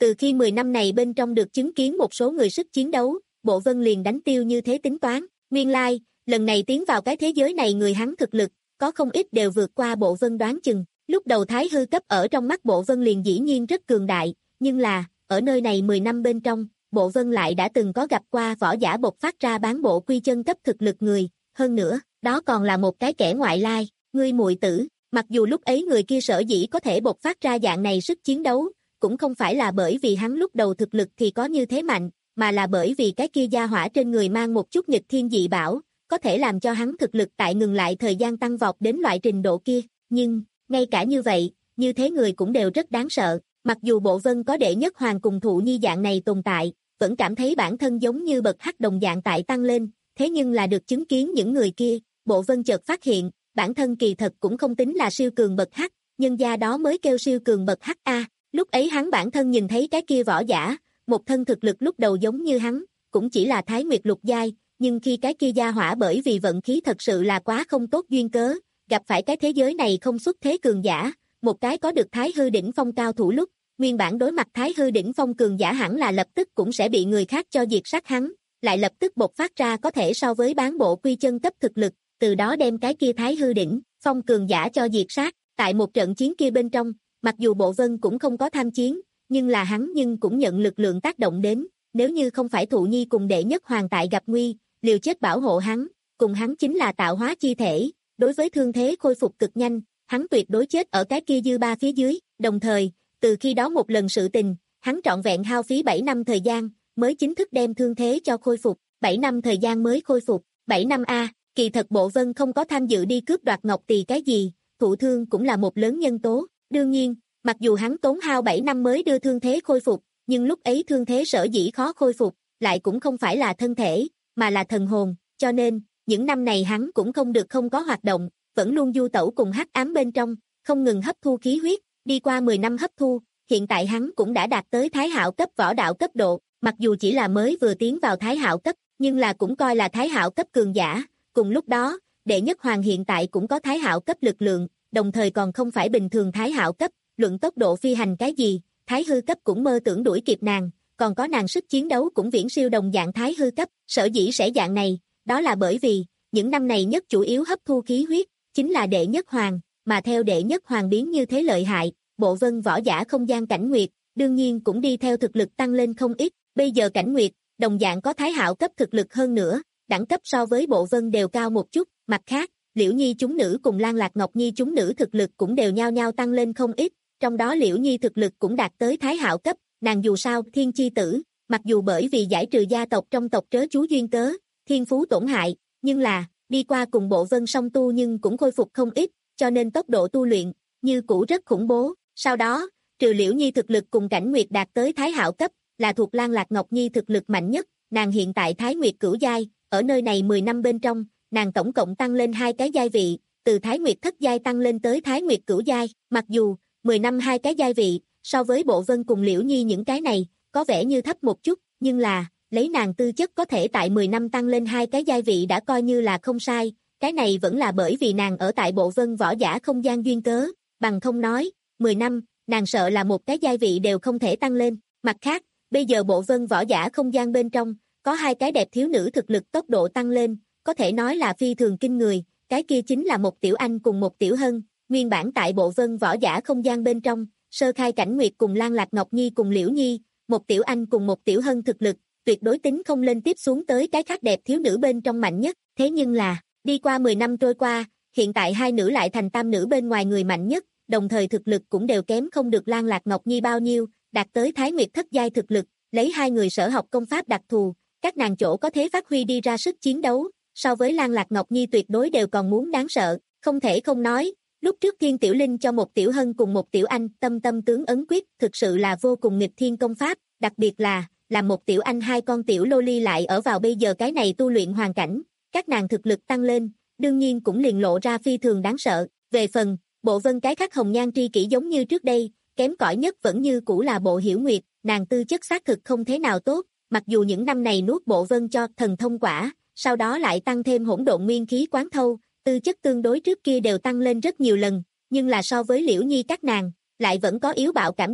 Từ khi mười năm này bên trong được chứng kiến một số người sức chiến đấu, Bộ Vân liền đánh tiêu như thế tính toán, nguyên lai, like, lần này tiến vào cái thế giới này người hắn thực lực, có không ít đều vượt qua Bộ Vân đoán chừng, lúc đầu thái hư cấp ở trong mắt Bộ Vân liền dĩ nhiên rất cường đại, nhưng là, ở nơi này mười năm bên trong, Bộ Vân lại đã từng có gặp qua võ giả bộc phát ra bán bộ quy chân cấp thực lực người, hơn nữa, đó còn là một cái kẻ ngoại lai, ngươi muội tử, mặc dù lúc ấy người kia sở dĩ có thể bộc phát ra dạng này sức chiến đấu, cũng không phải là bởi vì hắn lúc đầu thực lực thì có như thế mạnh, mà là bởi vì cái kia gia hỏa trên người mang một chút nghịch thiên dị bảo, có thể làm cho hắn thực lực tại ngừng lại thời gian tăng vọt đến loại trình độ kia, nhưng, ngay cả như vậy, như thế người cũng đều rất đáng sợ, mặc dù Bộ Vân có đệ nhất hoàng cùng thụ nhi dạng này tồn tại, vẫn cảm thấy bản thân giống như bậc hắc đồng dạng tại tăng lên, thế nhưng là được chứng kiến những người kia, Bộ Vân chợt phát hiện, bản thân kỳ thật cũng không tính là siêu cường bậc hắc, nhân gia đó mới kêu siêu cường bậc hắc a. Lúc ấy hắn bản thân nhìn thấy cái kia võ giả, một thân thực lực lúc đầu giống như hắn, cũng chỉ là Thái Nguyệt lục giai, nhưng khi cái kia gia hỏa bởi vì vận khí thật sự là quá không tốt duyên cớ, gặp phải cái thế giới này không xuất thế cường giả, một cái có được Thái hư đỉnh phong cao thủ lúc, nguyên bản đối mặt Thái hư đỉnh phong cường giả hẳn là lập tức cũng sẽ bị người khác cho diệt sát hắn, lại lập tức bộc phát ra có thể so với bán bộ quy chân cấp thực lực, từ đó đem cái kia Thái hư đỉnh phong cường giả cho diệt sát, tại một trận chiến kia bên trong, mặc dù Bộ Vân cũng không có tham chiến, nhưng là hắn nhưng cũng nhận lực lượng tác động đến, nếu như không phải thụ nhi cùng đệ nhất hoàng tại gặp nguy, liều chết bảo hộ hắn, cùng hắn chính là tạo hóa chi thể, đối với thương thế khôi phục cực nhanh, hắn tuyệt đối chết ở cái kia dư ba phía dưới, đồng thời, từ khi đó một lần sự tình, hắn trọn vẹn hao phí bảy năm thời gian, mới chính thức đem thương thế cho khôi phục, bảy năm thời gian mới khôi phục, bảy năm a, kỳ thật Bộ Vân không có tham dự đi cướp đoạt ngọc tỳ cái gì, thụ thương cũng là một lớn nhân tố, đương nhiên, mặc dù hắn tốn hao bảy năm mới đưa thương thế khôi phục, nhưng lúc ấy thương thế sở dĩ khó khôi phục, lại cũng không phải là thân thể, mà là thần hồn, cho nên, những năm này hắn cũng không được không có hoạt động, vẫn luôn du tẩu cùng hắc ám bên trong, không ngừng hấp thu khí huyết, đi qua mười năm hấp thu, hiện tại hắn cũng đã đạt tới Thái Hạo cấp võ đạo cấp độ, mặc dù chỉ là mới vừa tiến vào Thái Hạo cấp, nhưng là cũng coi là Thái Hạo cấp cường giả, cùng lúc đó, đệ nhất hoàng hiện tại cũng có Thái Hạo cấp lực lượng, đồng thời còn không phải bình thường Thái Hạo cấp, luận tốc độ phi hành cái gì, Thái hư cấp cũng mơ tưởng đuổi kịp nàng, còn có nàng sức chiến đấu cũng viễn siêu đồng dạng Thái hư cấp, sở dĩ sẽ dạng này, đó là bởi vì, những năm này nhất chủ yếu hấp thu khí huyết, chính là đệ nhất hoàng, mà theo đệ nhất hoàng biến như thế lợi hại, Bộ Vân võ giả không gian Cảnh Nguyệt, đương nhiên cũng đi theo thực lực tăng lên không ít, bây giờ Cảnh Nguyệt, đồng dạng có Thái Hạo cấp thực lực hơn nữa, đẳng cấp so với Bộ Vân đều cao một chút, mặt khác, Liễu Nhi chúng nữ cùng Lan Lạc Ngọc Nhi chúng nữ thực lực cũng đều nhau nhau tăng lên không ít, trong đó Liễu Nhi thực lực cũng đạt tới Thái Hạo cấp, nàng dù sao thiên chi tử, mặc dù bởi vì giải trừ gia tộc trong tộc trớ chú duyên cớ, thiên phú tổn hại, nhưng là, đi qua cùng Bộ Vân song tu nhưng cũng khôi phục không ít, cho nên tốc độ tu luyện, như cũ rất khủng bố, sau đó, trừ Liễu Nhi thực lực cùng Cảnh Nguyệt đạt tới Thái Hạo cấp, là thuộc Lan Lạc Ngọc Nhi thực lực mạnh nhất, nàng hiện tại Thái Nguyệt cửu giai, ở nơi này mười năm bên trong, nàng tổng cộng tăng lên hai cái giai vị, từ Thái Nguyệt thất giai tăng lên tới Thái Nguyệt cửu giai, mặc dù, mười năm hai cái giai vị, so với Bộ Vân cùng Liễu Nhi những cái này, có vẻ như thấp một chút, nhưng là, lấy nàng tư chất có thể tại mười năm tăng lên hai cái giai vị đã coi như là không sai, cái này vẫn là bởi vì nàng ở tại Bộ Vân võ giả không gian duyên cớ, bằng không nói, mười năm, nàng sợ là một cái giai vị đều không thể tăng lên, mặt khác, bây giờ Bộ Vân võ giả không gian bên trong, có hai cái đẹp thiếu nữ thực lực tốc độ tăng lên, có thể nói là phi thường kinh người, cái kia chính là một Tiểu Anh cùng một Tiểu Hân, nguyên bản tại Bộ Vân võ giả không gian bên trong, sơ khai Cảnh Nguyệt cùng Lan Lạc Ngọc Nhi cùng Liễu Nhi, một Tiểu Anh cùng một Tiểu Hân thực lực, tuyệt đối tính không lên tiếp xuống tới cái khác đẹp thiếu nữ bên trong mạnh nhất, thế nhưng là, đi qua mười năm trôi qua, hiện tại hai nữ lại thành tam nữ bên ngoài người mạnh nhất, đồng thời thực lực cũng đều kém không được Lan Lạc Ngọc Nhi bao nhiêu, đạt tới Thái Nguyệt thất giai thực lực, lấy hai người sở học công pháp đặc thù, các nàng chỗ có thế phát huy đi ra sức chiến đấu, so với Lan Lạc Ngọc Nhi tuyệt đối đều còn muốn đáng sợ, không thể không nói, lúc trước Thiên Tiểu Linh cho một Tiểu Hân cùng một Tiểu Anh tâm tâm tướng ấn quyết thực sự là vô cùng nghịch thiên công pháp, đặc biệt là, làm một Tiểu Anh hai con Tiểu Lô Ly lại ở vào bây giờ cái này tu luyện hoàn cảnh, các nàng thực lực tăng lên, đương nhiên cũng liền lộ ra phi thường đáng sợ, về phần, Bộ Vân cái khác hồng nhan tri kỷ giống như trước đây, kém cỏi nhất vẫn như cũ là Bộ Hiểu Nguyệt, nàng tư chất xác thực không thế nào tốt, mặc dù những năm này nuốt Bộ Vân cho thần thông quả, sau đó lại tăng thêm hỗn độn nguyên khí quán thâu, tư chất tương đối trước kia đều tăng lên rất nhiều lần, nhưng là so với Liễu Nhi các nàng, lại vẫn có yếu bạo cảm giác,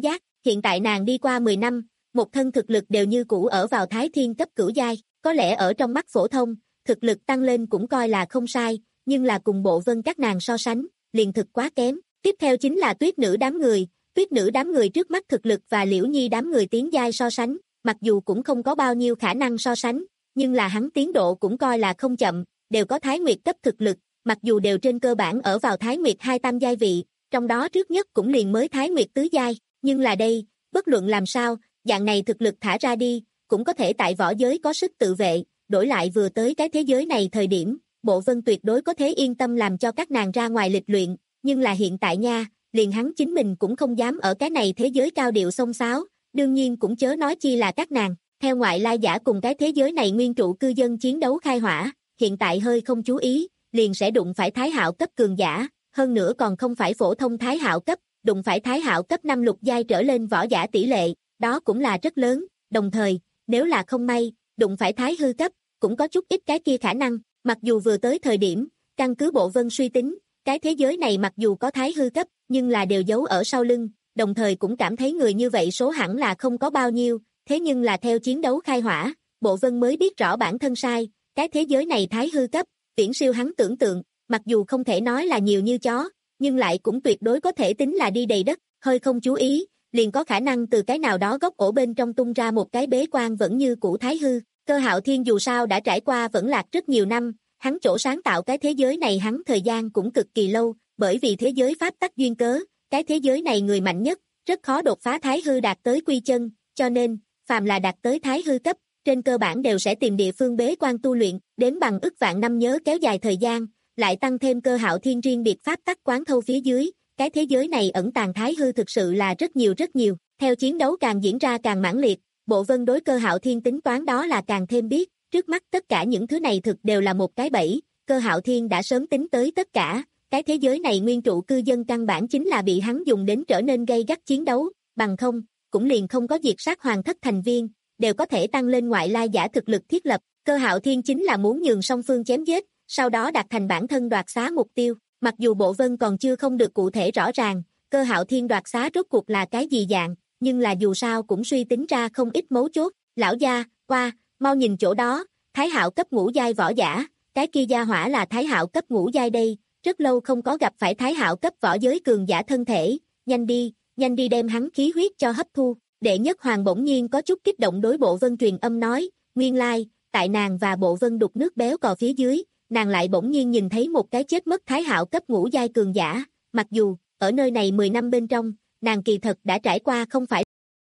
Hiện tại nàng đi qua mười năm, một thân thực lực đều như cũ ở vào Thái Thiên cấp cửu giai, có lẽ ở trong mắt phổ thông, thực lực tăng lên cũng coi là không sai, nhưng là cùng Bộ Vân các nàng so sánh, liền thực quá kém. Tiếp theo chính là Tuyết Nữ đám người, Tuyết Nữ đám người trước mắt thực lực và Liễu Nhi đám người tiến giai so sánh, mặc dù cũng không có bao nhiêu khả năng so sánh, nhưng là hắn tiến độ cũng coi là không chậm, đều có Thái Nguyệt cấp thực lực, mặc dù đều trên cơ bản ở vào Thái Nguyệt hai tam giai vị, trong đó trước nhất cũng liền mới Thái Nguyệt tứ giai, nhưng là đây, bất luận làm sao, dạng này thực lực thả ra đi, cũng có thể tại võ giới có sức tự vệ, đổi lại vừa tới cái thế giới này thời điểm, Bộ Vân tuyệt đối có thể yên tâm làm cho các nàng ra ngoài lịch luyện, nhưng là hiện tại nha, liền hắn chính mình cũng không dám ở cái này thế giới cao điệu xông xáo, đương nhiên cũng chớ nói chi là các nàng, theo ngoại lai giả cùng cái thế giới này nguyên trụ cư dân chiến đấu khai hỏa, hiện tại hơi không chú ý, liền sẽ đụng phải Thái Hạo cấp cường giả, hơn nữa còn không phải phổ thông Thái Hạo cấp, đụng phải Thái Hạo cấp năm lục giai trở lên võ giả tỷ lệ, đó cũng là rất lớn, đồng thời, nếu là không may, đụng phải Thái hư cấp, cũng có chút ít cái kia khả năng, mặc dù vừa tới thời điểm, căn cứ Bộ Vân suy tính, cái thế giới này mặc dù có Thái hư cấp, nhưng là đều giấu ở sau lưng, đồng thời cũng cảm thấy người như vậy số hẳn là không có bao nhiêu, thế nhưng là theo chiến đấu khai hỏa, Bộ Vân mới biết rõ bản thân sai, cái thế giới này Thái hư cấp, viễn siêu hắn tưởng tượng, mặc dù không thể nói là nhiều như chó, nhưng lại cũng tuyệt đối có thể tính là đi đầy đất, hơi không chú ý, liền có khả năng từ cái nào đó góc ổ bên trong tung ra một cái bế quan vẫn như cũ Thái hư. Cơ Hạo Thiên dù sao đã trải qua vẫn lạc rất nhiều năm, hắn chỗ sáng tạo cái thế giới này hắn thời gian cũng cực kỳ lâu, bởi vì thế giới pháp tắc duyên cớ, cái thế giới này người mạnh nhất, rất khó đột phá Thái hư đạt tới quy chân, cho nên, phàm là đạt tới Thái hư cấp, trên cơ bản đều sẽ tìm địa phương bế quan tu luyện, đến bằng ức vạn năm nhớ kéo dài thời gian, lại tăng thêm Cơ Hạo Thiên riêng biệt pháp tắc quán thâu phía dưới, cái thế giới này ẩn tàng Thái hư thực sự là rất nhiều rất nhiều, theo chiến đấu càng diễn ra càng mãnh liệt, Bộ Vân đối Cơ Hạo Thiên tính toán đó là càng thêm biết, trước mắt tất cả những thứ này thực đều là một cái bẫy, Cơ Hạo Thiên đã sớm tính tới tất cả, cái thế giới này nguyên trụ cư dân căn bản chính là bị hắn dùng đến trở nên gay gắt chiến đấu, bằng không, cũng liền không có diệt sát hoàng thất thành viên, đều có thể tăng lên ngoại lai giả thực lực thiết lập, Cơ Hạo Thiên chính là muốn nhường song phương chém giết, sau đó đạt thành bản thân đoạt xá mục tiêu, mặc dù Bộ Vân còn chưa không được cụ thể rõ ràng, Cơ Hạo Thiên đoạt xá rốt cuộc là cái gì dạng, nhưng là dù sao cũng suy tính ra không ít mấu chốt, lão gia, qua, mau nhìn chỗ đó, Thái Hạo cấp ngũ giai võ giả, cái kia gia hỏa là Thái Hạo cấp ngũ giai đây, rất lâu không có gặp phải Thái Hạo cấp võ giới cường giả thân thể, nhanh đi, nhanh đi đem hắn khí huyết cho hấp thu, Đệ Nhất Hoàng bỗng nhiên có chút kích động đối Bộ Vân truyền âm nói, nguyên lai, like, tại nàng và Bộ Vân đục nước béo cò phía dưới, nàng lại bỗng nhiên nhìn thấy một cái chết mất Thái Hạo cấp ngũ giai cường giả, mặc dù, ở nơi này mười năm bên trong, nàng kỳ thật đã trải qua không phải.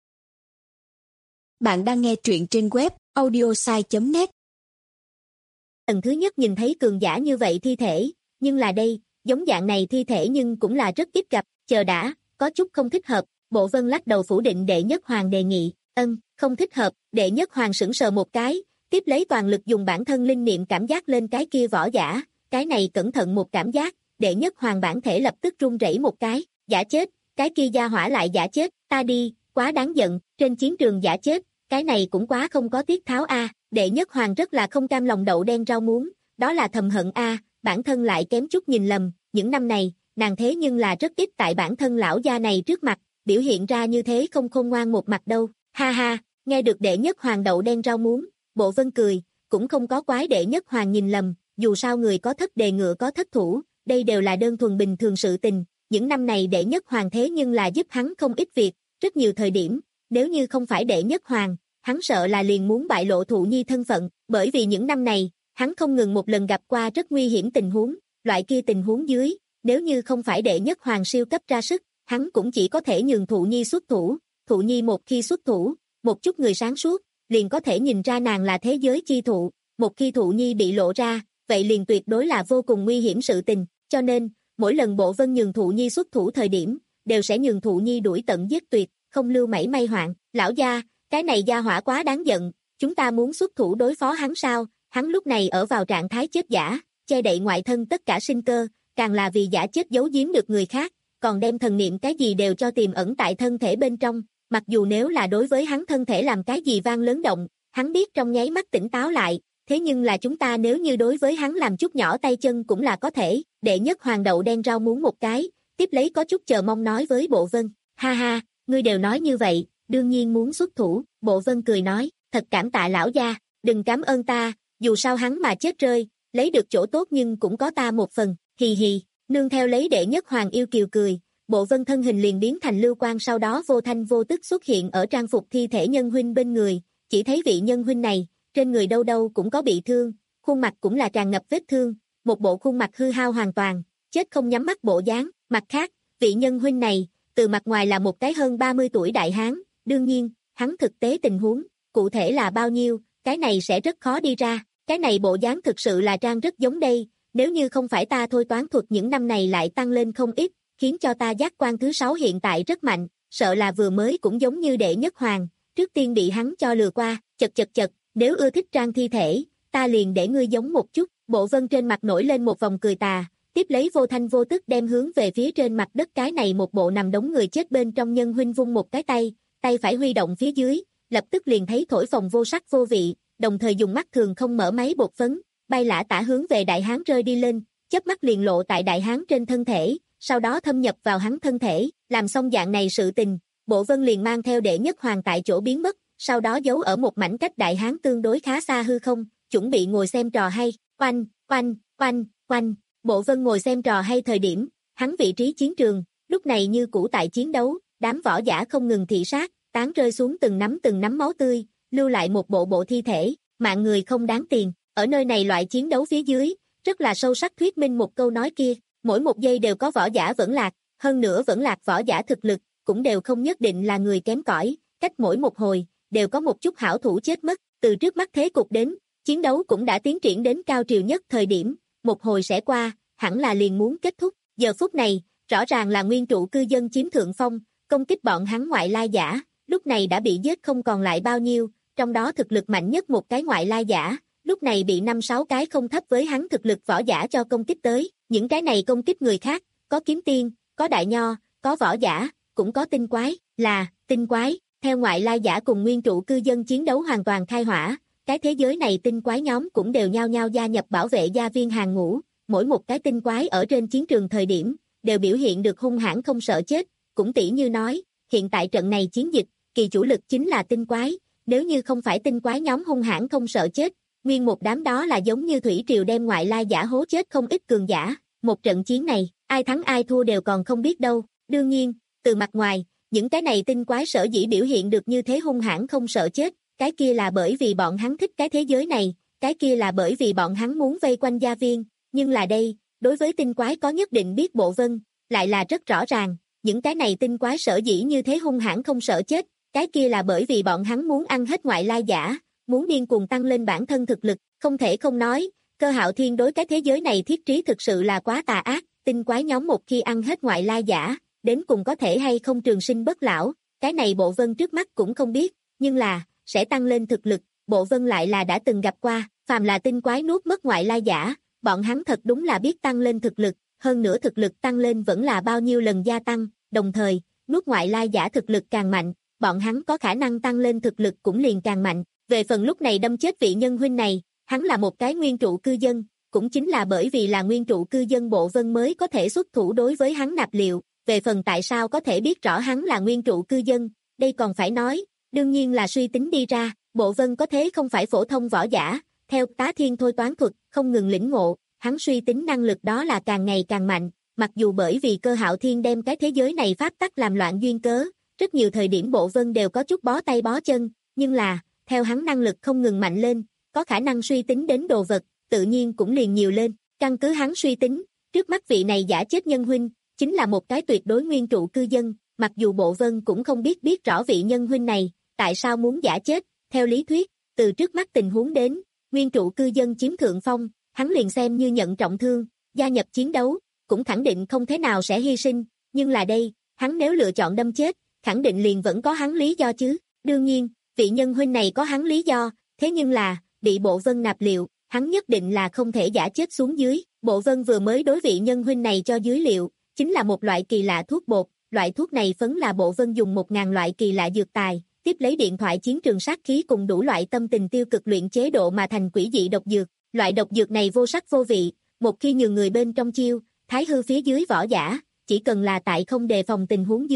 Bạn đang nghe truyện trên web audiosai chấm net. Lần thứ nhất nhìn thấy cường giả như vậy thi thể, nhưng là đây, giống dạng này thi thể nhưng cũng là rất ít gặp, chờ đã, có chút không thích hợp, Bộ Vân lắc đầu phủ định Đệ Nhất Hoàng đề nghị, ân, không thích hợp, Đệ Nhất Hoàng sững sờ một cái, tiếp lấy toàn lực dùng bản thân linh niệm cảm giác lên cái kia võ giả, cái này cẩn thận một cảm giác, Đệ Nhất Hoàng bản thể lập tức run rẩy một cái, giả chết, cái kia gia hỏa lại giả chết, ta đi, quá đáng giận, trên chiến trường giả chết, cái này cũng quá không có tiết tháo a, Đệ Nhất Hoàng rất là không cam lòng đậu đen rau muống, đó là thầm hận a, bản thân lại kém chút nhìn lầm, những năm này, nàng thế nhưng là rất ít tại bản thân lão gia này trước mặt, biểu hiện ra như thế không khôn ngoan một mặt đâu, ha ha, nghe được Đệ Nhất Hoàng đậu đen rau muống, Bộ Vân cười, cũng không có quái Đệ Nhất Hoàng nhìn lầm, dù sao người có thất đề ngựa có thất thủ, đây đều là đơn thuần bình thường sự tình, những năm này Đệ Nhất Hoàng thế nhưng là giúp hắn không ít việc, rất nhiều thời điểm, nếu như không phải Đệ Nhất Hoàng, hắn sợ là liền muốn bại lộ Thụ Nhi thân phận, bởi vì những năm này, hắn không ngừng một lần gặp qua rất nguy hiểm tình huống, loại kia tình huống dưới, nếu như không phải Đệ Nhất Hoàng siêu cấp ra sức, hắn cũng chỉ có thể nhường Thụ Nhi xuất thủ, Thụ Nhi một khi xuất thủ, một chút người sáng suốt, liền có thể nhìn ra nàng là thế giới chi thụ, một khi Thụ Nhi bị lộ ra, vậy liền tuyệt đối là vô cùng nguy hiểm sự tình, cho nên, mỗi lần Bộ Vân nhường Thụ Nhi xuất thủ thời điểm, đều sẽ nhường Thụ Nhi đuổi tận giết tuyệt, không lưu mảy may hoạn, lão gia, cái này gia hỏa quá đáng giận, chúng ta muốn xuất thủ đối phó hắn sao, hắn lúc này ở vào trạng thái chết giả, che đậy ngoại thân tất cả sinh cơ, càng là vì giả chết giấu giếm được người khác, còn đem thần niệm cái gì đều cho tiềm ẩn tại thân thể bên trong, mặc dù nếu là đối với hắn thân thể làm cái gì vang lớn động, hắn biết trong nháy mắt tỉnh táo lại, thế nhưng là chúng ta nếu như đối với hắn làm chút nhỏ tay chân cũng là có thể, Đệ Nhất Hoàng đậu đen rau muống một cái, tiếp lấy có chút chờ mong nói với Bộ Vân, ha ha, ngươi đều nói như vậy, đương nhiên muốn xuất thủ, Bộ Vân cười nói, thật cảm tạ lão gia, đừng cảm ơn ta, dù sao hắn mà chết rơi, lấy được chỗ tốt nhưng cũng có ta một phần, hì hì, nương theo lấy đệ nhất hoàng yêu kiều cười, Bộ Vân thân hình liền biến thành lưu quang sau đó vô thanh vô tức xuất hiện ở trang phục thi thể nhân huynh bên người, chỉ thấy vị nhân huynh này, trên người đâu đâu cũng có bị thương, khuôn mặt cũng là tràn ngập vết thương, một bộ khuôn mặt hư hao hoàn toàn, chết không nhắm mắt bộ dáng, mặt khác, vị nhân huynh này, từ mặt ngoài là một cái hơn ba mươi tuổi đại hán, đương nhiên, hắn thực tế tình huống, cụ thể là bao nhiêu, cái này sẽ rất khó đi ra, cái này bộ dáng thực sự là trang rất giống đây, nếu như không phải ta thôi toán thuật những năm này lại tăng lên không ít, khiến cho ta giác quan thứ sáu hiện tại rất mạnh, sợ là vừa mới cũng giống như đệ nhất hoàng, trước tiên bị hắn cho lừa qua, chật chật chật, nếu ưa thích trang thi thể, ta liền để ngươi giống một chút, Bộ Vân trên mặt nổi lên một vòng cười tà, tiếp lấy vô thanh vô tức đem hướng về phía trên mặt đất cái này một bộ nằm đống người chết bên trong nhân huynh vung một cái tay, tay phải huy động phía dưới, lập tức liền thấy thổi phồng vô sắc vô vị, đồng thời dùng mắt thường không mở máy bột phấn, bay lả tả hướng về đại hán rơi đi lên, chớp mắt liền lộ tại đại hán trên thân thể, sau đó thâm nhập vào hắn thân thể, làm xong dạng này sự tình, Bộ Vân liền mang theo đệ nhất hoàng tại chỗ biến mất, sau đó giấu ở một mảnh cách đại hán tương đối khá xa hư không, chuẩn bị ngồi xem trò hay, oanh, oanh, oanh, oanh, Bộ Vân ngồi xem trò hay thời điểm, hắn vị trí chiến trường, lúc này như cũ tại chiến đấu, đám võ giả không ngừng thị sát, tán rơi xuống từng nắm từng nắm máu tươi, lưu lại một bộ bộ thi thể, mạng người không đáng tiền, ở nơi này loại chiến đấu phía dưới, rất là sâu sắc thuyết minh một câu nói kia, mỗi một giây đều có võ giả vẫn lạc, hơn nữa vẫn lạc võ giả thực lực, cũng đều không nhất định là người kém cỏi, cách mỗi một hồi, đều có một chút hảo thủ chết mất, từ trước mắt thế cục đến, chiến đấu cũng đã tiến triển đến cao triều nhất thời điểm, một hồi sẽ qua, hẳn là liền muốn kết thúc, giờ phút này, rõ ràng là nguyên trụ cư dân chiếm thượng phong, công kích bọn hắn ngoại lai giả, lúc này đã bị giết không còn lại bao nhiêu, trong đó thực lực mạnh nhất một cái ngoại lai giả, lúc này bị năm sáu cái không thấp với hắn thực lực võ giả cho công kích tới, những cái này công kích người khác, có kiếm tiên, có đại nho, có võ giả, cũng có tinh quái, là, tinh quái, theo ngoại lai giả cùng nguyên trụ cư dân chiến đấu hoàn toàn khai hỏa, cái thế giới này tinh quái nhóm cũng đều nhao nhao gia nhập bảo vệ gia viên hàng ngũ, mỗi một cái tinh quái ở trên chiến trường thời điểm, đều biểu hiện được hung hãn không sợ chết, cũng tỉ như nói, hiện tại trận này chiến dịch, kỳ chủ lực chính là tinh quái, nếu như không phải tinh quái nhóm hung hãn không sợ chết, nguyên một đám đó là giống như thủy triều đem ngoại lai giả hố chết không ít cường giả, một trận chiến này, ai thắng ai thua đều còn không biết đâu, đương nhiên, từ mặt ngoài, những cái này tinh quái sở dĩ biểu hiện được như thế hung hãn không sợ chết, cái kia là bởi vì bọn hắn thích cái thế giới này, cái kia là bởi vì bọn hắn muốn vây quanh gia viên, nhưng là đây, đối với tinh quái có nhất định biết Bộ Vân, lại là rất rõ ràng, những cái này tinh quái sở dĩ như thế hung hãn không sợ chết, cái kia là bởi vì bọn hắn muốn ăn hết ngoại lai giả, muốn điên cuồng tăng lên bản thân thực lực, không thể không nói, Cơ Hạo Thiên đối cái thế giới này thiết trí thực sự là quá tà ác, tinh quái nhóm một khi ăn hết ngoại lai giả, đến cùng có thể hay không trường sinh bất lão, cái này Bộ Vân trước mắt cũng không biết, nhưng là, sẽ tăng lên thực lực, Bộ Vân lại là đã từng gặp qua, phàm là tinh quái nuốt mất ngoại lai giả, bọn hắn thật đúng là biết tăng lên thực lực, hơn nữa thực lực tăng lên vẫn là bao nhiêu lần gia tăng, đồng thời, nuốt ngoại lai giả thực lực càng mạnh, bọn hắn có khả năng tăng lên thực lực cũng liền càng mạnh, về phần lúc này đâm chết vị nhân huynh này, hắn là một cái nguyên trụ cư dân, cũng chính là bởi vì là nguyên trụ cư dân Bộ Vân mới có thể xuất thủ đối với hắn nạp liệu, về phần tại sao có thể biết rõ hắn là nguyên trụ cư dân, đây còn phải nói, đương nhiên là suy tính đi ra, Bộ Vân có thế không phải phổ thông võ giả, theo tá thiên thôi toán thuật, không ngừng lĩnh ngộ, hắn suy tính năng lực đó là càng ngày càng mạnh, mặc dù bởi vì Cơ Hạo Thiên đem cái thế giới này pháp tắc làm loạn duyên cớ, rất nhiều thời điểm Bộ Vân đều có chút bó tay bó chân, nhưng là, theo hắn năng lực không ngừng mạnh lên, có khả năng suy tính đến đồ vật, tự nhiên cũng liền nhiều lên, căn cứ hắn suy tính, trước mắt vị này giả chết nhân huynh, chính là một cái tuyệt đối nguyên trụ cư dân, mặc dù Bộ Vân cũng không biết biết rõ vị nhân huynh này, tại sao muốn giả chết, theo lý thuyết, từ trước mắt tình huống đến, nguyên trụ cư dân chiếm thượng phong, hắn liền xem như nhận trọng thương, gia nhập chiến đấu, cũng khẳng định không thế nào sẽ hy sinh, nhưng là đây, hắn nếu lựa chọn đâm chết, khẳng định liền vẫn có hắn lý do chứ, đương nhiên, vị nhân huynh này có hắn lý do, thế nhưng là, bị Bộ Vân nạp liệu, hắn nhất định là không thể giả chết xuống dưới, Bộ Vân vừa mới đối vị nhân huynh này cho dưới liệu, chính là một loại kỳ lạ thuốc bột, loại thuốc này phấn là Bộ Vân dùng một ngàn loại kỳ lạ dược tài, tiếp lấy điện thoại chiến trường sát khí cùng đủ loại tâm tình tiêu cực luyện chế độ mà thành quỷ dị độc dược, loại độc dược này vô sắc vô vị, một khi nhường người bên trong chiêu, thái hư phía dưới võ giả, chỉ cần là tại không đề phòng tình huống dưới,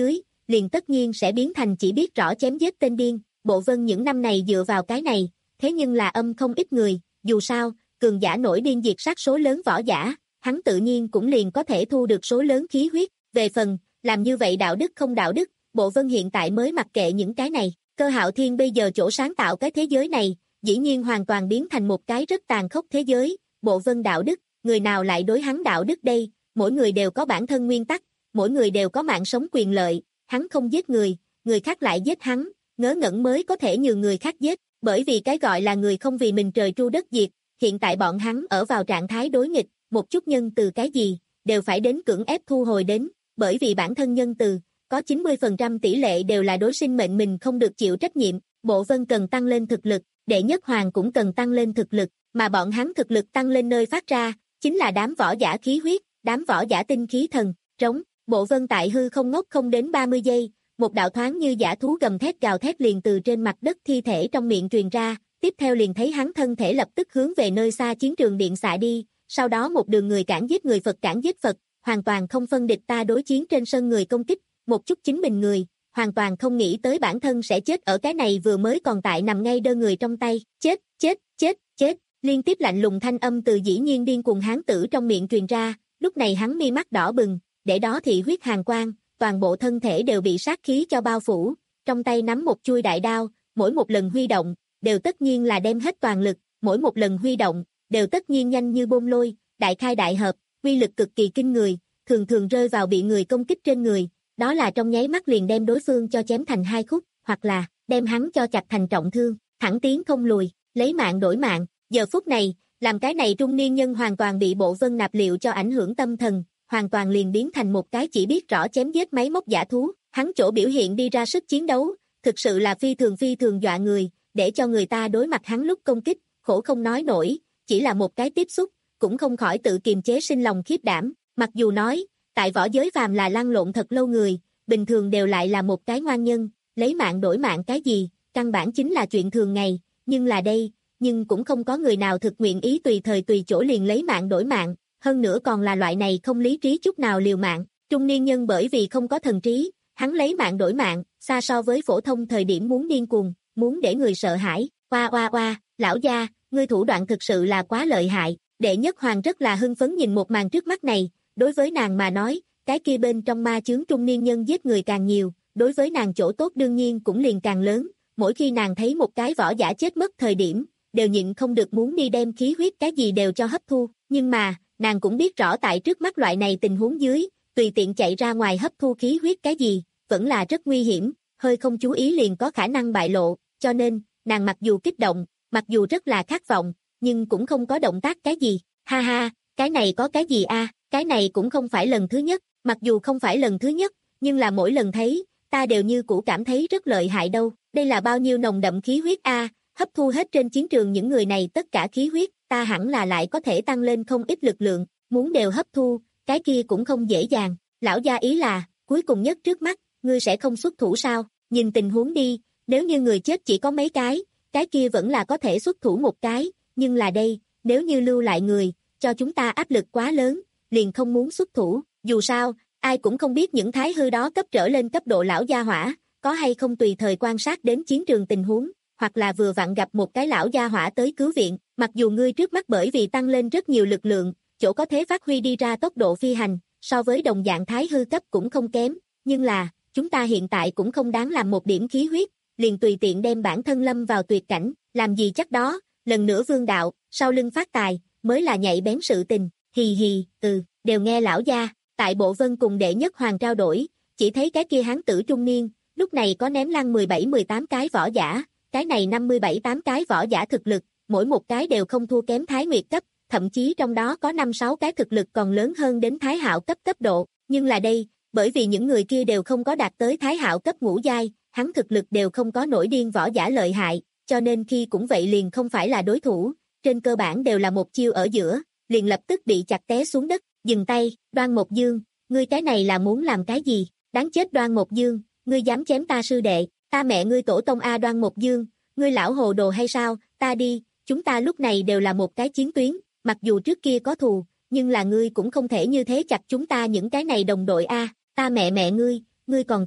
liền tất nhiên sẽ biến thành chỉ biết rõ chém giết tên điên. Bộ Vân những năm này dựa vào cái này, thế nhưng là âm không ít người, dù sao, cường giả nổi điên diệt sát số lớn võ giả, hắn tự nhiên cũng liền có thể thu được số lớn khí huyết. Về phần, làm như vậy đạo đức không đạo đức, Bộ Vân hiện tại mới mặc kệ những cái này. Cơ Hạo Thiên bây giờ chỗ sáng tạo cái thế giới này, dĩ nhiên hoàn toàn biến thành một cái rất tàn khốc thế giới. Bộ Vân đạo đức, người nào lại đối hắn đạo đức đây? Mỗi người đều có bản thân nguyên tắc, mỗi người đều có mạng sống quyền lợi, hắn không giết người, người khác lại giết hắn, ngớ ngẩn mới có thể nhường người khác giết, bởi vì cái gọi là người không vì mình trời tru đất diệt, hiện tại bọn hắn ở vào trạng thái đối nghịch, một chút nhân từ cái gì, đều phải đến cưỡng ép thu hồi đến, bởi vì bản thân nhân từ, có chín mươi phần trăm tỷ lệ đều là đối sinh mệnh mình không được chịu trách nhiệm. Bộ Vân cần tăng lên thực lực, Đệ Nhất Hoàng cũng cần tăng lên thực lực, mà bọn hắn thực lực tăng lên nơi phát ra, chính là đám võ giả khí huyết, đám võ giả tinh khí thần, trống. Bộ Vân tại hư không ngốc không đến ba mươi giây, một đạo thoáng như dã thú gầm thét gào thét liền từ trên mặt đất thi thể trong miệng truyền ra, tiếp theo liền thấy hắn thân thể lập tức hướng về nơi xa chiến trường điện xạ đi, sau đó một đường người cản giết người, Phật cản giết Phật, hoàn toàn không phân địch ta đối chiến trên sân người công kích, một chút chính mình người, hoàn toàn không nghĩ tới bản thân sẽ chết ở cái này vừa mới còn tại nằm ngay đơ người trong tay, chết, chết, chết, chết, liên tiếp lạnh lùng thanh âm từ dĩ nhiên điên cuồng hán tử trong miệng truyền ra, lúc này hắn mi mắt đỏ bừng, để đó thị huyết hàn quang, toàn bộ thân thể đều bị sát khí cho bao phủ, trong tay nắm một chuôi đại đao, mỗi một lần huy động, đều tất nhiên là đem hết toàn lực, mỗi một lần huy động, đều tất nhiên nhanh như bôn lôi, đại khai đại hợp, uy lực cực kỳ kinh người, thường thường rơi vào bị người công kích trên người, đó là trong nháy mắt liền đem đối phương cho chém thành hai khúc, hoặc là đem hắn cho chặt thành trọng thương, thẳng tiến không lùi, lấy mạng đổi mạng. Giờ phút này, làm cái này trung niên nhân hoàn toàn bị Bộ Vân nạp liệu cho ảnh hưởng tâm thần, hoàn toàn liền biến thành một cái chỉ biết rõ chém giết máy móc giả thú, hắn chỗ biểu hiện đi ra sức chiến đấu, thực sự là phi thường phi thường dọa người, để cho người ta đối mặt hắn lúc công kích, khổ không nói nổi, chỉ là một cái tiếp xúc, cũng không khỏi tự kiềm chế sinh lòng khiếp đảm, mặc dù nói, tại võ giới phàm là lăn lộn thật lâu người, bình thường đều lại là một cái ngoan nhân, lấy mạng đổi mạng cái gì, căn bản chính là chuyện thường ngày, nhưng là đây, nhưng cũng không có người nào thực nguyện ý tùy thời tùy chỗ liền lấy mạng đổi mạng, hơn nữa còn là loại này không lý trí chút nào liều mạng, trung niên nhân bởi vì không có thần trí, hắn lấy mạng đổi mạng, xa so với phổ thông thời điểm muốn điên cuồng, muốn để người sợ hãi, oa oa oa, lão gia, ngươi thủ đoạn thực sự là quá lợi hại, Đệ Nhất Hoàng rất là hưng phấn nhìn một màn trước mắt này, đối với nàng mà nói, cái kia bên trong ma chướng trung niên nhân giết người càng nhiều, đối với nàng chỗ tốt đương nhiên cũng liền càng lớn, mỗi khi nàng thấy một cái võ giả chết mất thời điểm, đều nhịn không được muốn đi đem khí huyết cái gì đều cho hấp thu, nhưng mà, nàng cũng biết rõ tại trước mắt loại này tình huống dưới, tùy tiện chạy ra ngoài hấp thu khí huyết cái gì, vẫn là rất nguy hiểm, hơi không chú ý liền có khả năng bại lộ, cho nên, nàng mặc dù kích động, mặc dù rất là khát vọng, nhưng cũng không có động tác cái gì, ha ha, cái này có cái gì a, cái này cũng không phải lần thứ nhất, mặc dù không phải lần thứ nhất, nhưng là mỗi lần thấy, ta đều như cũ cảm thấy rất lợi hại đâu, đây là bao nhiêu nồng đậm khí huyết a, hấp thu hết trên chiến trường những người này tất cả khí huyết, ta hẳn là lại có thể tăng lên không ít lực lượng, muốn đều hấp thu, cái kia cũng không dễ dàng, lão gia ý là, cuối cùng nhất trước mắt, ngươi sẽ không xuất thủ sao, nhìn tình huống đi, nếu như người chết chỉ có mấy cái, cái kia vẫn là có thể xuất thủ một cái, nhưng là đây, nếu như lưu lại người, cho chúng ta áp lực quá lớn, liền không muốn xuất thủ, dù sao, ai cũng không biết những thái hư đó cấp trở lên cấp độ lão gia hỏa, có hay không tùy thời quan sát đến chiến trường tình huống, hoặc là vừa vặn gặp một cái lão gia hỏa tới cứu viện, mặc dù ngươi trước mắt bởi vì tăng lên rất nhiều lực lượng, chỗ có thể phát huy đi ra tốc độ phi hành, so với đồng dạng thái hư cấp cũng không kém, nhưng là, chúng ta hiện tại cũng không đáng làm một điểm khí huyết, liền tùy tiện đem bản thân lâm vào tuyệt cảnh, làm gì chắc đó, lần nữa vương đạo, sau lưng phát tài, mới là nhạy bén sự tình, hì hì, ừ, đều nghe lão gia, tại Bộ Vân cùng Đệ Nhất Hoàng trao đổi, chỉ thấy cái kia hán tử trung niên, lúc này có ném lăn mười bảy mười tám cái võ giả, cái này năm mươi bảy tám cái võ giả thực lực, mỗi một cái đều không thua kém Thái Nguyệt cấp, thậm chí trong đó có năm sáu cái thực lực còn lớn hơn đến Thái Hạo cấp cấp độ, nhưng là đây, bởi vì những người kia đều không có đạt tới Thái Hạo cấp ngũ giai, hắn thực lực đều không có nổi điên võ giả lợi hại, cho nên khi cũng vậy liền không phải là đối thủ, trên cơ bản đều là một chiêu ở giữa, liền lập tức bị chặt té xuống đất, dừng tay, Đoan Mộc Dương, ngươi cái này là muốn làm cái gì, đáng chết Đoan Mộc Dương, ngươi dám chém ta sư đệ, ta mẹ ngươi tổ tông A Đoan Mộc Dương, ngươi lão hồ đồ hay sao, ta đi, chúng ta lúc này đều là một cái chiến tuyến, mặc dù trước kia có thù, nhưng là ngươi cũng không thể như thế chặt chúng ta những cái này đồng đội A, ta mẹ mẹ ngươi, ngươi còn tới,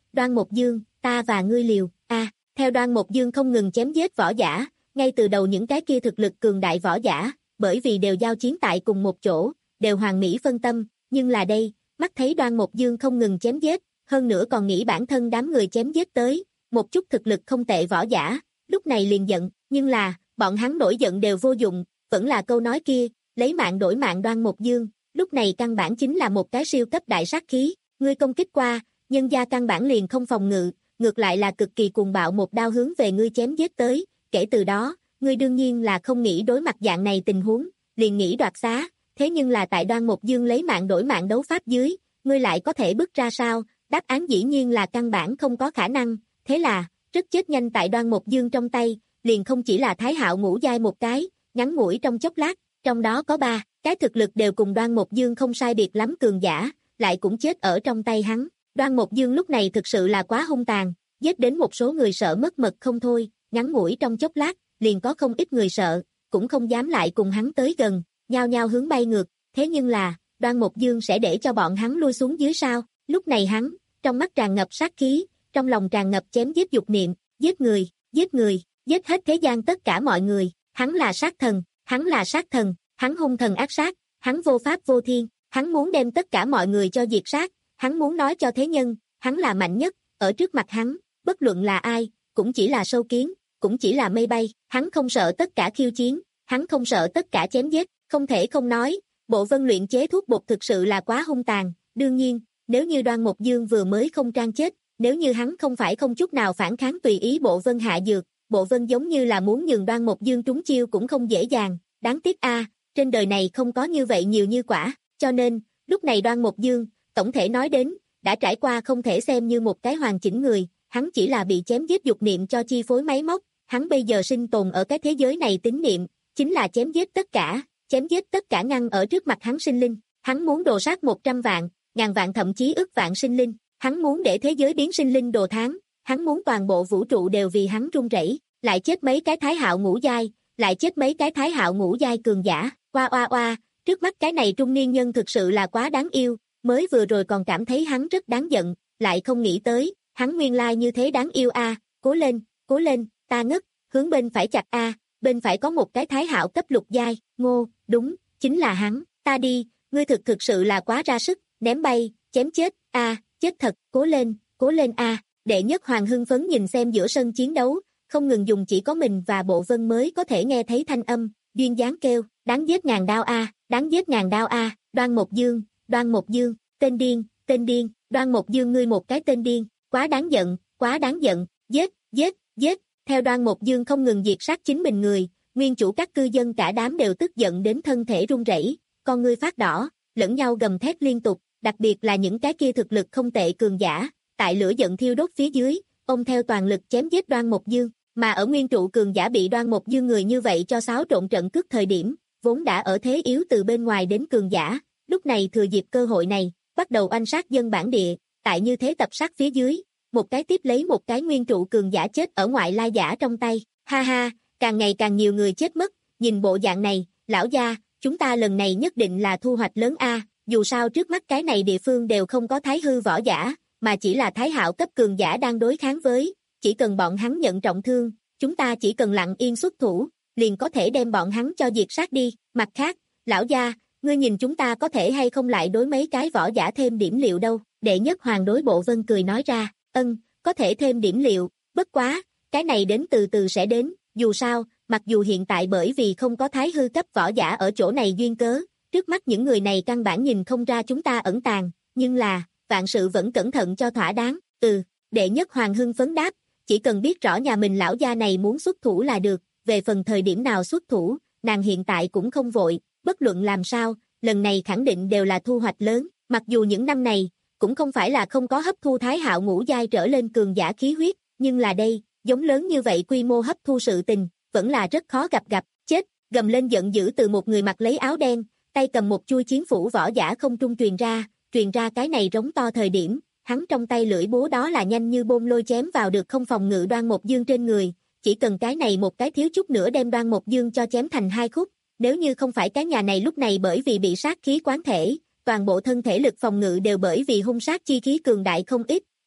Đoan Mộc Dương, ta và ngươi liều, a. Theo Đoan Mộc Dương không ngừng chém giết võ giả, ngay từ đầu những cái kia thực lực cường đại võ giả, bởi vì đều giao chiến tại cùng một chỗ, đều hoàn mỹ phân tâm, nhưng là đây, mắt thấy Đoan Mộc Dương không ngừng chém giết, hơn nữa còn nghĩ bản thân đám người chém giết tới, một chút thực lực không tệ võ giả, lúc này liền giận, nhưng là, bọn hắn nổi giận đều vô dụng, vẫn là câu nói kia, lấy mạng đổi mạng Đoan Mộc Dương, lúc này căn bản chính là một cái siêu cấp đại sát khí, ngươi công kích qua, nhân gia căn bản liền không phòng ngự, ngược lại là cực kỳ cuồng bạo một đao hướng về ngươi chém giết tới, kể từ đó, ngươi đương nhiên là không nghĩ đối mặt dạng này tình huống, liền nghĩ đoạt xá, thế nhưng là tại Đoan Mộc Dương lấy mạng đổi mạng đấu pháp dưới, ngươi lại có thể bước ra sao, đáp án dĩ nhiên là căn bản không có khả năng, thế là, rất chết nhanh tại Đoan Mộc Dương trong tay, liền không chỉ là Thái Hạo ngũ giai một cái, ngắn ngủi trong chốc lát, trong đó có ba, cái thực lực đều cùng Đoan Mộc Dương không sai biệt lắm cường giả, lại cũng chết ở trong tay hắn. Đoan Mộc Dương lúc này thực sự là quá hung tàn, giết đến một số người sợ mất mật không thôi, ngắn ngủi trong chốc lát, liền có không ít người sợ, cũng không dám lại cùng hắn tới gần, nhao nhao hướng bay ngược, thế nhưng là, Đoan Mộc Dương sẽ để cho bọn hắn lui xuống dưới sao? Lúc này hắn, trong mắt tràn ngập sát khí, trong lòng tràn ngập chém giết dục niệm, giết người, giết người, giết hết thế gian tất cả mọi người, hắn là sát thần, hắn là sát thần, hắn hung thần ác sát, hắn vô pháp vô thiên, hắn muốn đem tất cả mọi người cho diệt sát, hắn muốn nói cho thế nhân, hắn là mạnh nhất, ở trước mặt hắn, bất luận là ai, cũng chỉ là sâu kiến, cũng chỉ là mây bay, hắn không sợ tất cả khiêu chiến, hắn không sợ tất cả chém giết, không thể không nói, Bộ Vân luyện chế thuốc bột thực sự là quá hung tàn, đương nhiên, nếu như Đoan Mộc Dương vừa mới không trang chết, nếu như hắn không phải không chút nào phản kháng tùy ý Bộ Vân hạ dược, Bộ Vân giống như là muốn nhường Đoan Mộc Dương trúng chiêu cũng không dễ dàng, đáng tiếc a, trên đời này không có như vậy nhiều như quả, cho nên, lúc này Đoan Mộc Dương, tổng thể nói đến, đã trải qua không thể xem như một cái hoàn chỉnh người, hắn chỉ là bị chém giết dục niệm cho chi phối máy móc, hắn bây giờ sinh tồn ở cái thế giới này tín niệm, chính là chém giết tất cả, chém giết tất cả ngăn ở trước mặt hắn sinh linh, hắn muốn đồ sát một trăm vạn, ngàn vạn thậm chí ức vạn sinh linh, hắn muốn để thế giới biến sinh linh đồ tháng, hắn muốn toàn bộ vũ trụ đều vì hắn rung rẩy, lại chết mấy cái Thái Hạo ngũ giai, lại chết mấy cái Thái Hạo ngũ giai cường giả, oa oa oa, trước mắt cái này trung niên nhân thực sự là quá đáng yêu, mới vừa rồi còn cảm thấy hắn rất đáng giận, lại không nghĩ tới, hắn nguyên lai như thế đáng yêu a, cố lên, cố lên, ta ngất, hướng bên phải chặt a, bên phải có một cái Thái Hạo cấp lục giai, ngô, đúng, chính là hắn, ta đi, ngươi thực thực sự là quá ra sức, ném bay, chém chết, a, chết thật, cố lên, cố lên a. Đệ Nhất Hoàng hưng phấn nhìn xem giữa sân chiến đấu, không ngừng dùng chỉ có mình và Bộ Vân mới có thể nghe thấy thanh âm, duyên dáng kêu, đáng giết ngàn đao a, đáng giết ngàn đao a, Đoan Mộc Dương, Đoan Mộc Dương, tên điên, tên điên, Đoan Mộc Dương ngươi một cái tên điên, quá đáng giận, quá đáng giận, giết, giết, giết, theo Đoan Mộc Dương không ngừng diệt sát chính mình người, nguyên chủ các cư dân cả đám đều tức giận đến thân thể run rẩy, con ngươi phát đỏ, lẫn nhau gầm thét liên tục, đặc biệt là những cái kia thực lực không tệ cường giả, tại lửa giận thiêu đốt phía dưới, ông theo toàn lực chém giết Đoan Mộc Dương, mà ở nguyên trụ cường giả bị Đoan Mộc Dương người như vậy cho xáo trộn trận cước thời điểm, vốn đã ở thế yếu từ bên ngoài đến cường giả, lúc này thừa dịp cơ hội này, bắt đầu oanh sát dân bản địa, tại như thế tập sát phía dưới, một cái tiếp lấy một cái nguyên trụ cường giả chết ở ngoại lai giả trong tay, ha ha, càng ngày càng nhiều người chết mất, nhìn bộ dạng này, lão gia, chúng ta lần này nhất định là thu hoạch lớn a, dù sao trước mắt cái này địa phương đều không có thái hư võ giả, mà chỉ là Thái Hạo cấp cường giả đang đối kháng với, chỉ cần bọn hắn nhận trọng thương, chúng ta chỉ cần lặng yên xuất thủ, liền có thể đem bọn hắn cho diệt sát đi, mặt khác, lão gia, ngươi nhìn chúng ta có thể hay không lại đối mấy cái võ giả thêm điểm liệu đâu, Đệ Nhất Hoàng đối Bộ Vân cười nói ra, ân, có thể thêm điểm liệu, bất quá, cái này đến từ từ sẽ đến, dù sao, mặc dù hiện tại bởi vì không có thái hư cấp võ giả ở chỗ này duyên cớ, trước mắt những người này căn bản nhìn không ra chúng ta ẩn tàng, nhưng là, vạn sự vẫn cẩn thận cho thỏa đáng, ừ, Đệ Nhất Hoàng hưng phấn đáp, chỉ cần biết rõ nhà mình lão gia này muốn xuất thủ là được, về phần thời điểm nào xuất thủ, nàng hiện tại cũng không vội, bất luận làm sao, lần này khẳng định đều là thu hoạch lớn, mặc dù những năm này, cũng không phải là không có hấp thu Thái Hạo ngũ giai trở lên cường giả khí huyết, nhưng là đây, giống lớn như vậy quy mô hấp thu sự tình, vẫn là rất khó gặp gặp, chết, gầm lên giận dữ từ một người mặc lấy áo đen, tay cầm một chuôi chiến phủ võ giả không trung truyền ra, truyền ra cái này rống to thời điểm, hắn trong tay lưỡi búa đó là nhanh như bôn lôi chém vào được không phòng ngự Đoan Mộc Dương trên người, chỉ cần cái này một cái thiếu chút nữa đem Đoan Mộc Dương cho chém thành hai khúc, nếu như không phải cái nhà này lúc này bởi vì bị sát khí quán thể, toàn bộ thân thể lực phòng ngự đều bởi vì hung sát chi khí cường đại không ít,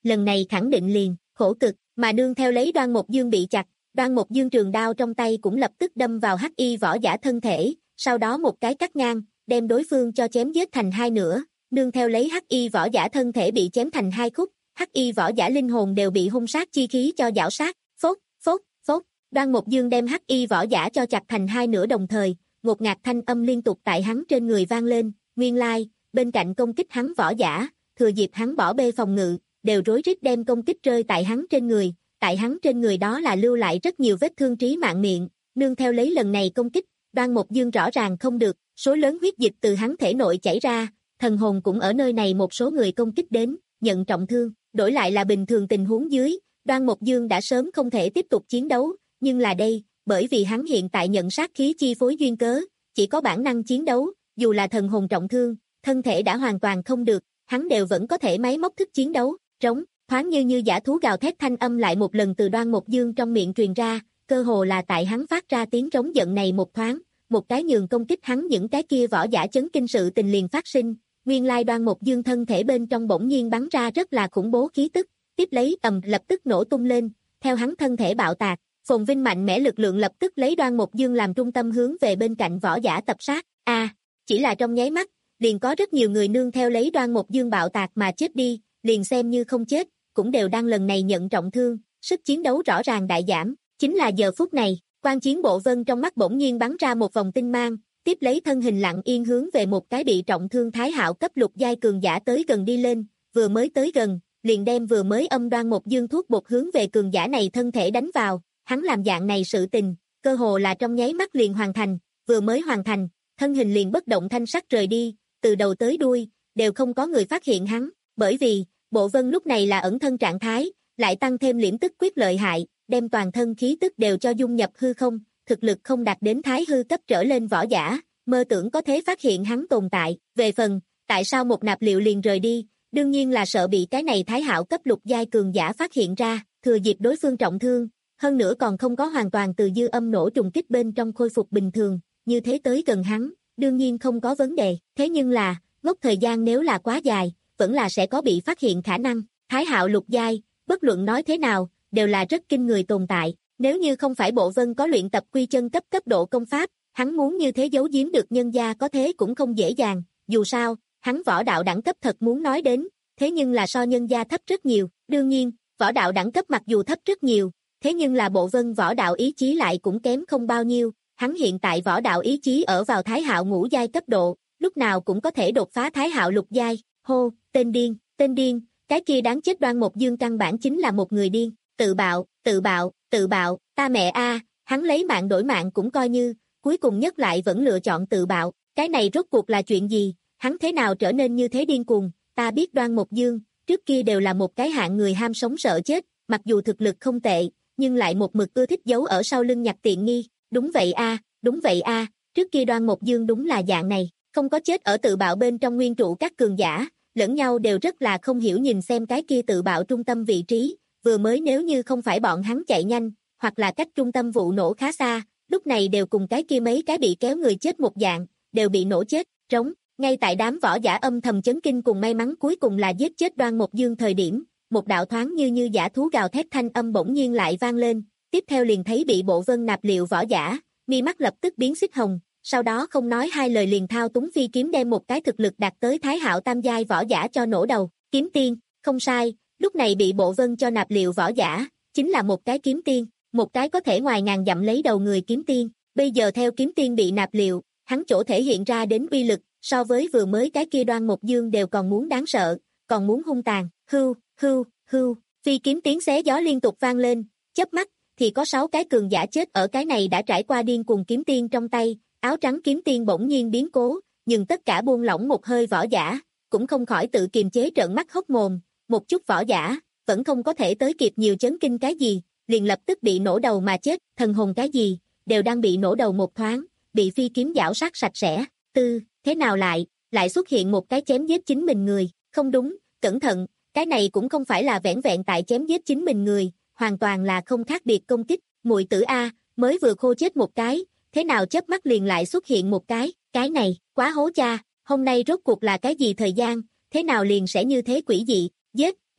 lần này khẳng định liền, khổ cực, mà nương theo lấy Đoan Mộc Dương bị chặt, Đoan Mộc Dương trường đao trong tay cũng lập tức đâm vào hắc y võ giả thân thể, sau đó một cái cắt ngang, đem đối phương cho chém giết thành hai nửa, nương theo lấy hắc y võ giả thân thể bị chém thành hai khúc, hắc y võ giả linh hồn đều bị hung sát chi khí cho giảo sát, phốt, phốt, phốt, Đoan Mộc Dương đem hắc y võ giả cho chặt thành hai nửa đồng thời, ngột ngạt thanh âm liên tục tại hắn trên người vang lên, nguyên lai, bên cạnh công kích hắn võ giả, thừa dịp hắn bỏ bê phòng ngự, đều rối rít đem công kích rơi tại hắn trên người, tại hắn trên người đó là lưu lại rất nhiều vết thương trí mạng miệng, nương theo lấy lần này công kích, Đoan Mộc Dương rõ ràng không được, số lớn huyết dịch từ hắn thể nội chảy ra, thần hồn cũng ở nơi này một số người công kích đến, nhận trọng thương, đổi lại là bình thường tình huống dưới, Đoan Mộc Dương đã sớm không thể tiếp tục chiến đấu, nhưng là đây, bởi vì hắn hiện tại nhận sát khí chi phối duyên cớ, chỉ có bản năng chiến đấu, dù là thần hồn trọng thương, thân thể đã hoàn toàn không được, hắn đều vẫn có thể máy móc thức chiến đấu, trống, thoáng như như dã thú gào thét thanh âm lại một lần từ Đoan Mộc Dương trong miệng truyền ra, cơ hồ là tại hắn phát ra tiếng trống giận này một thoáng, một cái nhường công kích hắn những cái kia võ giả chấn kinh sự tình liền phát sinh, nguyên lai Đoan Mộc Dương thân thể bên trong bỗng nhiên bắn ra rất là khủng bố khí tức, tiếp lấy ầm lập tức nổ tung lên, theo hắn thân thể bạo tạc, phồn vinh mạnh mẽ lực lượng lập tức lấy Đoan Mộc Dương làm trung tâm hướng về bên cạnh võ giả tập sát, a à, chỉ là trong nháy mắt, liền có rất nhiều người nương theo lấy Đoan Mộc Dương bạo tạc mà chết đi, liền xem như không chết, cũng đều đang lần này nhận trọng thương, sức chiến đấu rõ ràng đại giảm, chính là giờ phút này, Quan Chiến Bộ Vân trong mắt bỗng nhiên bắn ra một vòng tinh mang, tiếp lấy thân hình lặng yên hướng về một cái bị trọng thương Thái Hạo cấp lục giai cường giả tới gần đi lên, vừa mới tới gần, liền đem vừa mới âm Đoan Mộc Dương thuốc bột hướng về cường giả này thân thể đánh vào, hắn làm dạng này sự tình, cơ hồ là trong nháy mắt liền hoàn thành, vừa mới hoàn thành, thân hình liền bất động thanh sắc rời đi, từ đầu tới đuôi, đều không có người phát hiện hắn, bởi vì, Bộ Vân lúc này là ẩn thân trạng thái, lại tăng thêm liễm tức quyết lợi hại, đem toàn thân khí tức đều cho dung nhập hư không, thực lực không đạt đến thái hư cấp trở lên võ giả, mơ tưởng có thể phát hiện hắn tồn tại, về phần, tại sao một nạp liệu liền rời đi, đương nhiên là sợ bị cái này Thái Hạo cấp lục giai cường giả phát hiện ra, thừa dịp đối phương trọng thương, hơn nữa còn không có hoàn toàn từ dư âm nổ trùng kích bên trong khôi phục bình thường, như thế tới gần hắn, đương nhiên không có vấn đề, thế nhưng là, ngốc thời gian nếu là quá dài, vẫn là sẽ có bị phát hiện khả năng, Thái Hạo lục giai, bất luận nói thế nào, đều là rất kinh người tồn tại, nếu như không phải Bộ Vân có luyện tập quy chân cấp cấp độ công pháp, hắn muốn như thế giấu giếm được nhân gia có thế cũng không dễ dàng, dù sao, hắn võ đạo đẳng cấp thật muốn nói đến, thế nhưng là so nhân gia thấp rất nhiều, đương nhiên, võ đạo đẳng cấp mặc dù thấp rất nhiều, thế nhưng là Bộ Vân võ đạo ý chí lại cũng kém không bao nhiêu, hắn hiện tại võ đạo ý chí ở vào Thái Hạo ngũ giai cấp độ, lúc nào cũng có thể đột phá Thái Hạo lục giai, hô, tên điên, tên điên, cái kia đáng chết Đoan Mộc Dương căn bản chính là một người điên, tự bạo, tự bạo, tự bạo, ta mẹ a, hắn lấy mạng đổi mạng cũng coi như, cuối cùng nhất lại vẫn lựa chọn tự bạo, cái này rốt cuộc là chuyện gì, hắn thế nào trở nên như thế điên cuồng, ta biết Đoan Mộc Dương, trước kia đều là một cái hạng người ham sống sợ chết, mặc dù thực lực không tệ, nhưng lại một mực ưa thích giấu ở sau lưng nhặt tiện nghi, đúng vậy a, đúng vậy a, trước kia Đoan Mộc Dương đúng là dạng này, không có chết ở tự bạo bên trong nguyên trụ các cường giả, lẫn nhau đều rất là không hiểu nhìn xem cái kia tự bạo trung tâm vị trí, vừa mới nếu như không phải bọn hắn chạy nhanh, hoặc là cách trung tâm vụ nổ khá xa, lúc này đều cùng cái kia mấy cái bị kéo người chết một dạng, đều bị nổ chết, trống, ngay tại đám võ giả âm thầm chấn kinh cùng may mắn cuối cùng là giết chết Đoan Mộc Dương thời điểm, một đạo thoáng như như dã thú gào thét thanh âm bỗng nhiên lại vang lên, tiếp theo liền thấy bị Bộ Vân nạp liệu võ giả, mi mắt lập tức biến xích hồng, sau đó không nói hai lời liền thao túng phi kiếm đem một cái thực lực đạt tới Thái Hạo tam giai võ giả cho nổ đầu, kiếm tiên, không sai, lúc này bị Bộ Vân cho nạp liệu võ giả, chính là một cái kiếm tiên, một cái có thể ngoài ngàn dặm lấy đầu người kiếm tiên, bây giờ theo kiếm tiên bị nạp liệu, hắn chỗ thể hiện ra đến uy lực, so với vừa mới cái kia Đoan Mộc Dương đều còn muốn đáng sợ, còn muốn hung tàn, hưu, hưu, hưu, phi kiếm tiếng xé gió liên tục vang lên, chớp mắt, thì có sáu cái cường giả chết ở cái này đã trải qua điên cuồng kiếm tiên trong tay, áo trắng kiếm tiên bỗng nhiên biến cố, nhưng tất cả buông lỏng một hơi võ giả, cũng không khỏi tự kiềm chế trợn mắt hốc mồm, một chút võ giả, vẫn không có thể tới kịp nhiều chấn kinh cái gì, liền lập tức bị nổ đầu mà chết, thần hồn cái gì, đều đang bị nổ đầu một thoáng, bị phi kiếm giảo sát sạch sẽ, tư, thế nào lại, lại xuất hiện một cái chém giết chính mình người, không đúng, cẩn thận, cái này cũng không phải là vẻn vẹn tại chém giết chính mình người, hoàn toàn là không khác biệt công kích, muội tử A, mới vừa khô chết một cái, thế nào chớp mắt liền lại xuất hiện một cái, cái này, quá hố cha, hôm nay rốt cuộc là cái gì thời gian, thế nào liền sẽ như thế quỷ dị, giết,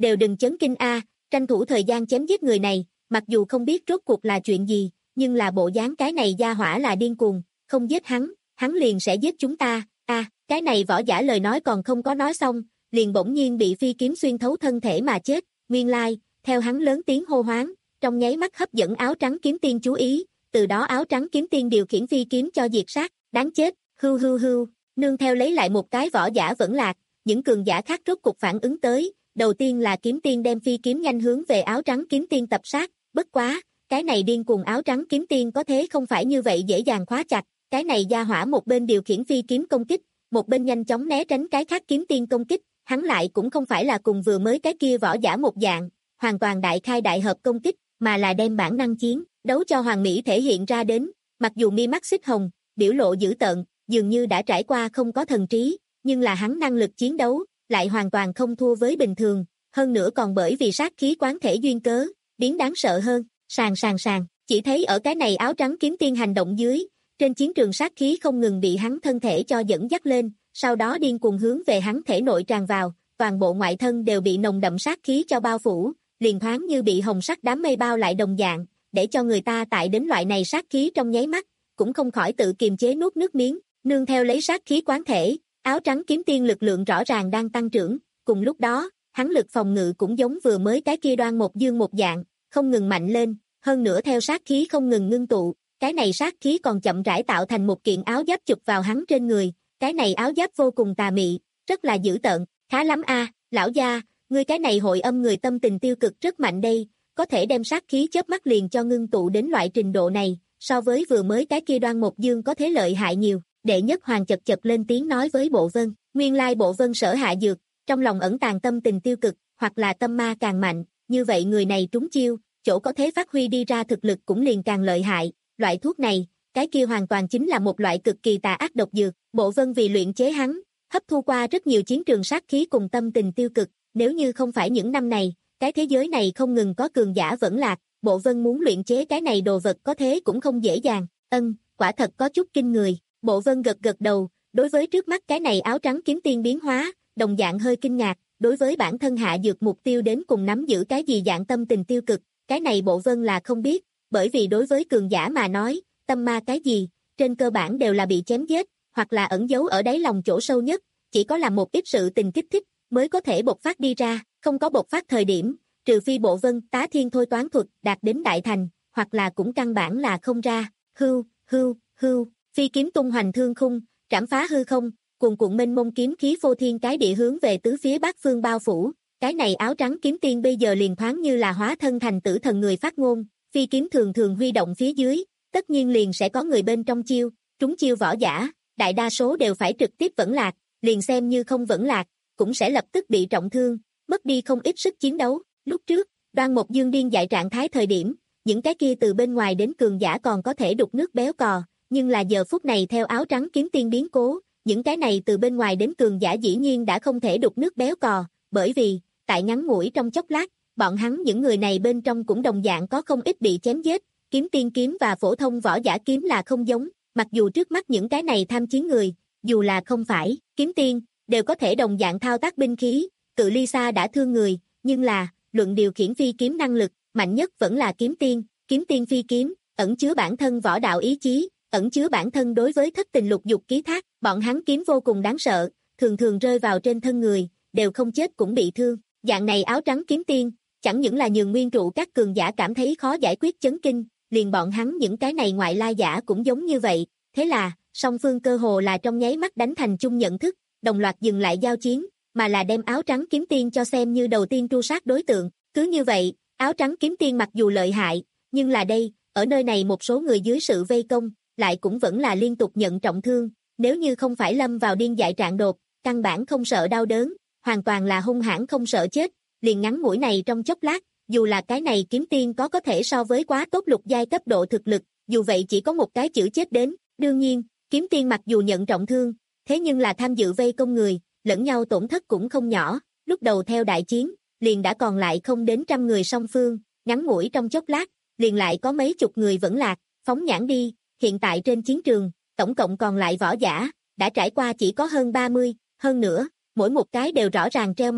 đều đừng chấn kinh a, tranh thủ thời gian chém giết người này, mặc dù không biết rốt cuộc là chuyện gì, nhưng là bộ dáng cái này gia hỏa là điên cuồng, không giết hắn, hắn liền sẽ giết chúng ta, a, cái này võ giả lời nói còn không có nói xong, liền bỗng nhiên bị phi kiếm xuyên thấu thân thể mà chết, nguyên lai, theo hắn lớn tiếng hô hoáng, trong nháy mắt hấp dẫn áo trắng kiếm tiên chú ý, từ đó áo trắng kiếm tiên điều khiển phi kiếm cho diệt sát, đáng chết, hưu hưu hưu, nương theo lấy lại một cái võ giả vẫn lạc, những cường giả khác rốt cục phản ứng tới, đầu tiên là kiếm tiên đem phi kiếm nhanh hướng về áo trắng kiếm tiên tập sát, bất quá, cái này điên cuồng áo trắng kiếm tiên có thế không phải như vậy dễ dàng khóa chặt, cái này gia hỏa một bên điều khiển phi kiếm công kích, một bên nhanh chóng né tránh cái khác kiếm tiên công kích, hắn lại cũng không phải là cùng vừa mới cái kia võ giả một dạng, hoàn toàn đại khai đại hợp công kích, mà là đem bản năng chiến đấu cho hoàn mỹ thể hiện ra đến, mặc dù mi mắt xích hồng, biểu lộ dữ tợn, dường như đã trải qua không có thần trí, nhưng là hắn năng lực chiến đấu, lại hoàn toàn không thua với bình thường, hơn nữa còn bởi vì sát khí quán thể duyên cớ, biến đáng sợ hơn, sàn sàn sàn, chỉ thấy ở cái này áo trắng kiếm tiên hành động dưới, trên chiến trường sát khí không ngừng bị hắn thân thể cho dẫn dắt lên, sau đó điên cuồng hướng về hắn thể nội tràn vào, toàn bộ ngoại thân đều bị nồng đậm sát khí cho bao phủ, liền thoáng như bị hồng sắc đám mây bao lại đồng dạng, để cho người ta tại đến loại này sát khí trong nháy mắt, cũng không khỏi tự kiềm chế nuốt nước miếng, nương theo lấy sát khí quán thể, áo trắng kiếm tiên lực lượng rõ ràng đang tăng trưởng, cùng lúc đó, hắn lực phòng ngự cũng giống vừa mới cái kia Đoan Một Dương một dạng, không ngừng mạnh lên, hơn nữa theo sát khí không ngừng ngưng tụ, cái này sát khí còn chậm rãi tạo thành một kiện áo giáp chụp vào hắn trên người, cái này áo giáp vô cùng tà mị, rất là dữ tợn, khá lắm a, lão gia, ngươi cái này hội âm người tâm tình tiêu cực rất mạnh đây, có thể đem sát khí chớp mắt liền cho ngưng tụ đến loại trình độ này, so với vừa mới cái kia Đoan Một Dương có thế lợi hại nhiều. Đệ Nhất Hoàng chật chật lên tiếng nói với Bộ Vân, nguyên lai Bộ Vân sở hạ dược, trong lòng ẩn tàng tâm tình tiêu cực, hoặc là tâm ma càng mạnh, như vậy người này trúng chiêu, chỗ có thế phát huy đi ra thực lực cũng liền càng lợi hại, loại thuốc này, cái kia hoàn toàn chính là một loại cực kỳ tà ác độc dược, Bộ Vân vì luyện chế hắn, hấp thu qua rất nhiều chiến trường sát khí cùng tâm tình tiêu cực, nếu như không phải những năm này, cái thế giới này không ngừng có cường giả vẫn lạc, Bộ Vân muốn luyện chế cái này đồ vật có thế cũng không dễ dàng, ân, quả thật có chút kinh người. Bộ Vân gật gật đầu, đối với trước mắt cái này áo trắng kiếm tiên biến hóa, đồng dạng hơi kinh ngạc, đối với bản thân hạ dược mục tiêu đến cùng nắm giữ cái gì dạng tâm tình tiêu cực, cái này Bộ Vân là không biết, bởi vì đối với cường giả mà nói, tâm ma cái gì, trên cơ bản đều là bị chém giết, hoặc là ẩn giấu ở đáy lòng chỗ sâu nhất, chỉ có làm một ít sự tình kích thích, mới có thể bộc phát đi ra, không có bộc phát thời điểm, trừ phi Bộ Vân tá thiên thôi toán thuật đạt đến đại thành, hoặc là cũng căn bản là không ra, hưu, hưu, hưu. Phi kiếm tung hoành thương khung, trảm phá hư không, cuồn cuộn mênh mông kiếm khí phô thiên cái địa hướng về tứ phía bát phương bao phủ, cái này áo trắng kiếm tiên bây giờ liền thoáng như là hóa thân thành tử thần người phát ngôn, phi kiếm thường thường huy động phía dưới, tất nhiên liền sẽ có người bên trong chiêu, trúng chiêu võ giả, đại đa số đều phải trực tiếp vẫn lạc, liền xem như không vẫn lạc, cũng sẽ lập tức bị trọng thương, mất đi không ít sức chiến đấu, lúc trước, Đoan Một Dương điên dại trạng thái thời điểm, những cái kia từ bên ngoài đến cường giả còn có thể đục nước béo cò. Nhưng là giờ phút này theo áo trắng kiếm tiên biến cố, những cái này từ bên ngoài đến cường giả dĩ nhiên đã không thể đục nước béo cò, bởi vì, tại ngắn ngủi trong chốc lát, bọn hắn những người này bên trong cũng đồng dạng có không ít bị chém giết, kiếm tiên kiếm và phổ thông võ giả kiếm là không giống, mặc dù trước mắt những cái này tham chiến người, dù là không phải kiếm tiên, đều có thể đồng dạng thao tác binh khí, cự ly xa đã thương người, nhưng là, luận điều khiển phi kiếm năng lực, mạnh nhất vẫn là kiếm tiên, kiếm tiên phi kiếm, ẩn chứa bản thân võ đạo ý chí, ẩn chứa bản thân đối với thất tình lục dục ký thác, bọn hắn kiếm vô cùng đáng sợ, thường thường rơi vào trên thân người, đều không chết cũng bị thương. Dạng này áo trắng kiếm tiên, chẳng những là nhường nguyên trụ các cường giả cảm thấy khó giải quyết chấn kinh, liền bọn hắn những cái này ngoại lai giả cũng giống như vậy, thế là, song phương cơ hồ là trong nháy mắt đánh thành chung nhận thức, đồng loạt dừng lại giao chiến, mà là đem áo trắng kiếm tiên cho xem như đầu tiên tru sát đối tượng, cứ như vậy, áo trắng kiếm tiên mặc dù lợi hại, nhưng là đây, ở nơi này một số người dưới sự vây công, lại cũng vẫn là liên tục nhận trọng thương, nếu như không phải lâm vào điên dại trạng đột, căn bản không sợ đau đớn, hoàn toàn là hung hãn không sợ chết, liền ngắn ngủi này trong chốc lát, dù là cái này kiếm tiên có có thể so với quá tốt lục giai cấp độ thực lực, dù vậy chỉ có một cái chữ chết đến, đương nhiên, kiếm tiên mặc dù nhận trọng thương, thế nhưng là tham dự vây công người, lẫn nhau tổn thất cũng không nhỏ, lúc đầu theo đại chiến, liền đã còn lại không đến trăm người song phương, ngắn ngủi trong chốc lát, liền lại có mấy chục người vẫn lạc, phóng nhãn đi. Hiện tại trên chiến trường, tổng cộng còn lại võ giả, đã trải qua chỉ có hơn ba mươi, hơn nữa, mỗi một cái đều rõ ràng treo màu,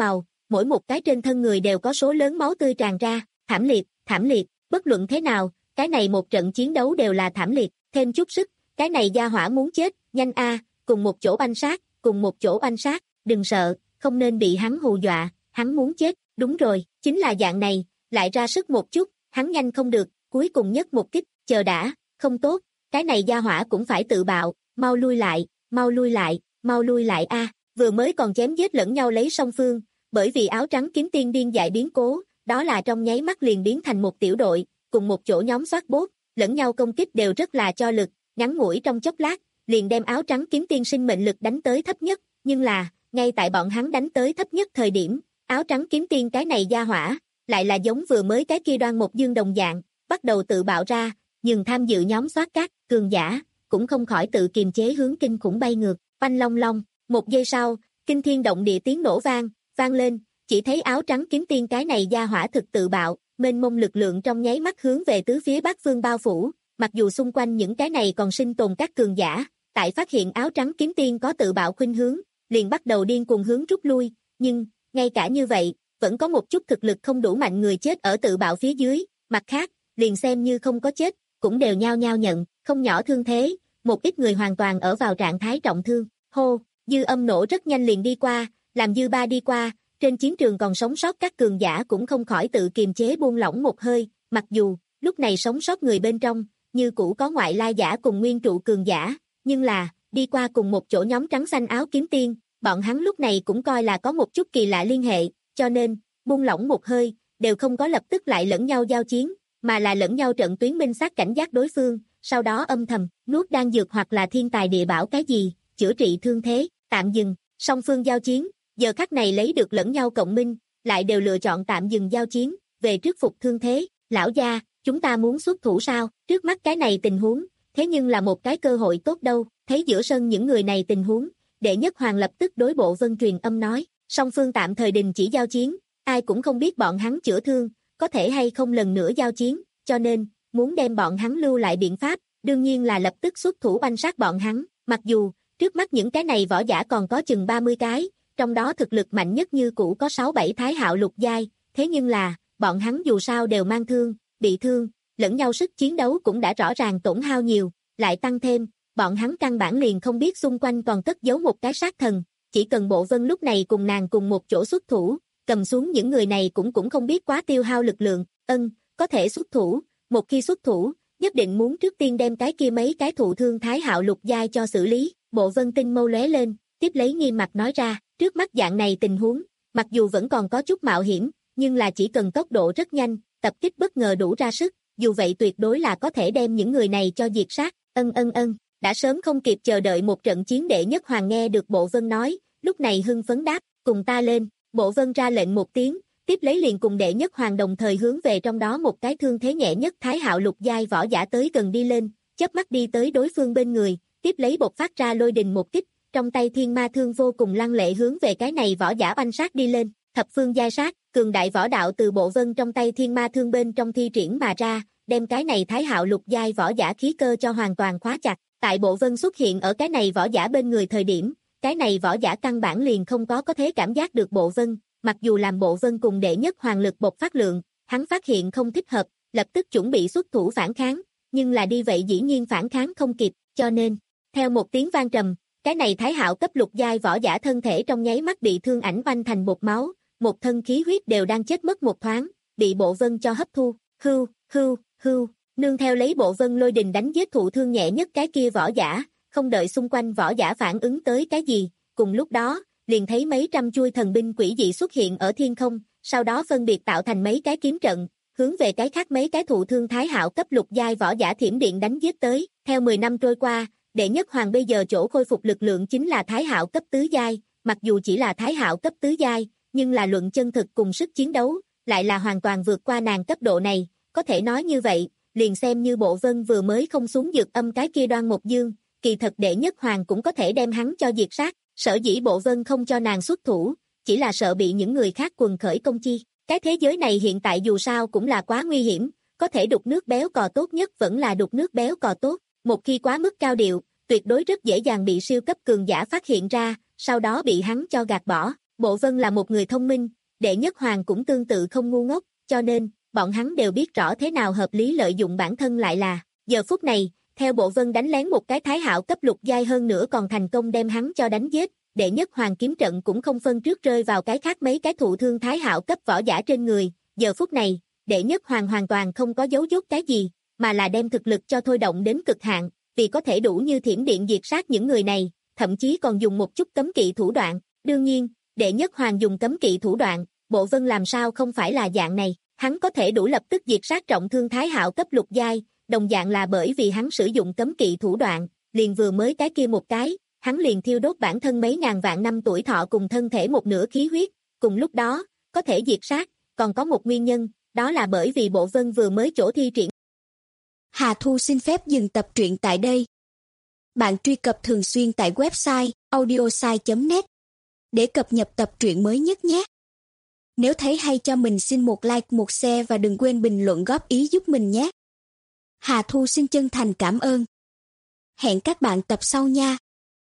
mỗi một cái trên thân người đều có số lớn máu tươi tràn ra, thảm liệt, thảm liệt, bất luận thế nào, cái này một trận chiến đấu đều là thảm liệt, thêm chút sức, cái này gia hỏa muốn chết, nhanh a, cùng một chỗ banh sát, cùng một chỗ banh sát, đừng sợ, không nên bị hắn hù dọa, hắn muốn chết, đúng rồi, chính là dạng này, lại ra sức một chút, hắn nhanh không được, cuối cùng nhất một kích, chờ đã, không tốt, cái này gia hỏa cũng phải tự bạo, mau lui lại, mau lui lại, mau lui lại a, vừa mới còn chém giết lẫn nhau lấy song phương, bởi vì áo trắng kiếm tiên điên dại biến cố, đó là trong nháy mắt liền biến thành một tiểu đội, cùng một chỗ nhóm soát bốt, lẫn nhau công kích đều rất là cho lực, ngắn ngủi trong chốc lát, liền đem áo trắng kiếm tiên sinh mệnh lực đánh tới thấp nhất, nhưng là, ngay tại bọn hắn đánh tới thấp nhất thời điểm, áo trắng kiếm tiên cái này gia hỏa, lại là giống vừa mới cái kia Đoan Mộc Dương đồng dạng, bắt đầu tự bạo ra, nhưng tham dự nhóm soát các cường giả, cũng không khỏi tự kiềm chế hướng kinh khủng bay ngược, oanh long long, một giây sau, kinh thiên động địa tiếng nổ vang, vang lên, chỉ thấy áo trắng kiếm tiên cái này gia hỏa thực tự bạo, mênh mông lực lượng trong nháy mắt hướng về tứ phía bát phương bao phủ, mặc dù xung quanh những cái này còn sinh tồn các cường giả, tại phát hiện áo trắng kiếm tiên có tự bạo khuynh hướng, liền bắt đầu điên cuồng hướng rút lui, nhưng, ngay cả như vậy, vẫn có một chút thực lực không đủ mạnh người chết ở tự bạo phía dưới, mặt khác, liền xem như không có chết, cũng đều nhao nhao nhận, không nhỏ thương thế, một ít người hoàn toàn ở vào trạng thái trọng thương, hô, dư âm nổ rất nhanh liền đi qua, làm dư ba đi qua, trên chiến trường còn sống sót các cường giả cũng không khỏi tự kiềm chế buông lỏng một hơi, mặc dù, lúc này sống sót người bên trong, như cũ có ngoại lai giả cùng nguyên trụ cường giả, nhưng là, đi qua cùng một chỗ nhóm trắng xanh áo kiếm tiên, bọn hắn lúc này cũng coi là có một chút kỳ lạ liên hệ, cho nên, buông lỏng một hơi, đều không có lập tức lại lẫn nhau giao chiến, mà là lẫn nhau trận tuyến minh sát cảnh giác đối phương, sau đó âm thầm, nuốt đan dược hoặc là thiên tài địa bảo cái gì, chữa trị thương thế, tạm dừng, song phương giao chiến, giờ khắc này lấy được lẫn nhau cộng minh, lại đều lựa chọn tạm dừng giao chiến, về trước phục thương thế, lão gia, chúng ta muốn xuất thủ sao, trước mắt cái này tình huống, thế nhưng là một cái cơ hội tốt đâu, thấy giữa sân những người này tình huống, Đệ Nhất Hoàng lập tức đối Bộ Vân truyền âm nói, song phương tạm thời đình chỉ giao chiến, ai cũng không biết bọn hắn chữa thương, có thể hay không lần nữa giao chiến, cho nên, muốn đem bọn hắn lưu lại biện pháp, đương nhiên là lập tức xuất thủ banh sát bọn hắn, mặc dù, trước mắt những cái này võ giả còn có chừng ba mươi cái, trong đó thực lực mạnh nhất như cũ có sáu bảy thái hạo lục giai, thế nhưng là, bọn hắn dù sao đều mang thương, bị thương, lẫn nhau sức chiến đấu cũng đã rõ ràng tổn hao nhiều, lại tăng thêm, bọn hắn căn bản liền không biết xung quanh còn cất giấu một cái sát thần, chỉ cần Bộ Vân lúc này cùng nàng cùng một chỗ xuất thủ, cầm xuống những người này cũng cũng không biết quá tiêu hao lực lượng, ân, có thể xuất thủ, một khi xuất thủ, nhất định muốn trước tiên đem cái kia mấy cái thụ thương thái hạo lục giai cho xử lý, Bộ Vân tinh mâu lóe lên, tiếp lấy nghiêm mặt nói ra, trước mắt dạng này tình huống, mặc dù vẫn còn có chút mạo hiểm, nhưng là chỉ cần tốc độ rất nhanh, tập kích bất ngờ đủ ra sức, dù vậy tuyệt đối là có thể đem những người này cho diệt sát, ân ân ân, đã sớm không kịp chờ đợi một trận chiến Đệ Nhất Hoàng nghe được Bộ Vân nói, lúc này hưng phấn đáp, cùng ta lên, Bộ Vân ra lệnh một tiếng, tiếp lấy liền cùng Đệ Nhất Hoàng đồng thời hướng về trong đó một cái thương thế nhẹ nhất thái hạo lục giai võ giả tới gần đi lên, chớp mắt đi tới đối phương bên người, tiếp lấy bộc phát ra lôi đình một kích, trong tay thiên ma thương vô cùng lăng lệ hướng về cái này võ giả banh sát đi lên, thập phương giai sát, cường đại võ đạo từ Bộ Vân trong tay thiên ma thương bên trong thi triển mà ra, đem cái này thái hạo lục giai võ giả khí cơ cho hoàn toàn khóa chặt, tại Bộ Vân xuất hiện ở cái này võ giả bên người thời điểm, cái này võ giả căn bản liền không có có thể cảm giác được Bộ Vân, mặc dù làm Bộ Vân cùng Đệ Nhất Hoàng lực bộc phát lượng, hắn phát hiện không thích hợp, lập tức chuẩn bị xuất thủ phản kháng, nhưng là đi vậy dĩ nhiên phản kháng không kịp, cho nên, theo một tiếng vang trầm, cái này thái hạo cấp lục giai võ giả thân thể trong nháy mắt bị thương ảnh oanh thành bột máu, một thân khí huyết đều đang chết mất một thoáng, bị Bộ Vân cho hấp thu, hưu, hưu, hưu, nương theo lấy Bộ Vân lôi đình đánh giết thụ thương nhẹ nhất cái kia võ giả, không đợi xung quanh võ giả phản ứng tới cái gì, cùng lúc đó, liền thấy mấy trăm chuôi thần binh quỷ dị xuất hiện ở thiên không, sau đó phân biệt tạo thành mấy cái kiếm trận, hướng về cái khác mấy cái thụ thương thái hạo cấp lục giai võ giả thiểm điện đánh giết tới, theo mười năm trôi qua, Đệ Nhất Hoàng bây giờ chỗ khôi phục lực lượng chính là thái hạo cấp tứ giai, mặc dù chỉ là thái hạo cấp tứ giai, nhưng là luận chân thực cùng sức chiến đấu, lại là hoàn toàn vượt qua nàng cấp độ này, có thể nói như vậy, liền xem như Bộ Vân vừa mới không xuống dược âm cái kia Đoan Mộc Dương, kỳ thật Đệ Nhất Hoàng cũng có thể đem hắn cho diệt sát, sở dĩ Bộ Vân không cho nàng xuất thủ, chỉ là sợ bị những người khác quần khởi công chi, cái thế giới này hiện tại dù sao cũng là quá nguy hiểm, có thể đục nước béo cò tốt nhất vẫn là đục nước béo cò tốt, một khi quá mức cao điệu, tuyệt đối rất dễ dàng bị siêu cấp cường giả phát hiện ra, sau đó bị hắn cho gạt bỏ. Bộ Vân là một người thông minh, Đệ Nhất Hoàng cũng tương tự không ngu ngốc, cho nên, bọn hắn đều biết rõ thế nào hợp lý lợi dụng bản thân lại là. Giờ phút này, theo Bộ Vân đánh lén một cái Thái Hạo cấp lục giai hơn nữa còn thành công đem hắn cho đánh giết, Đệ Nhất Hoàng kiếm trận cũng không phân trước rơi vào cái khác mấy cái thụ thương Thái Hạo cấp võ giả trên người. Giờ phút này, Đệ Nhất Hoàng hoàn toàn không có dấu dốt cái gì, mà là đem thực lực cho thôi động đến cực hạn, vì có thể đủ như thiểm điện diệt sát những người này, thậm chí còn dùng một chút cấm kỵ thủ đoạn. Đương nhiên, Đệ Nhất Hoàng dùng cấm kỵ thủ đoạn, Bộ Vân làm sao không phải là dạng này, hắn có thể đủ lập tức diệt sát trọng thương Thái Hạo cấp lục giai, đồng dạng là bởi vì hắn sử dụng cấm kỵ thủ đoạn, liền vừa mới cái kia một cái, hắn liền thiêu đốt bản thân mấy ngàn vạn năm tuổi thọ cùng thân thể một nửa khí huyết, cùng lúc đó, có thể diệt sát, còn có một nguyên nhân, đó là bởi vì Bộ Vân vừa mới chỗ thi triển. Hà Thu xin phép dừng tập truyện tại đây. Bạn truy cập thường xuyên tại website audiosai chấm net để cập nhật tập truyện mới nhất nhé. Nếu thấy hay cho mình xin một like, một share và đừng quên bình luận góp ý giúp mình nhé. Hà Thu xin chân thành cảm ơn. Hẹn các bạn tập sau nha.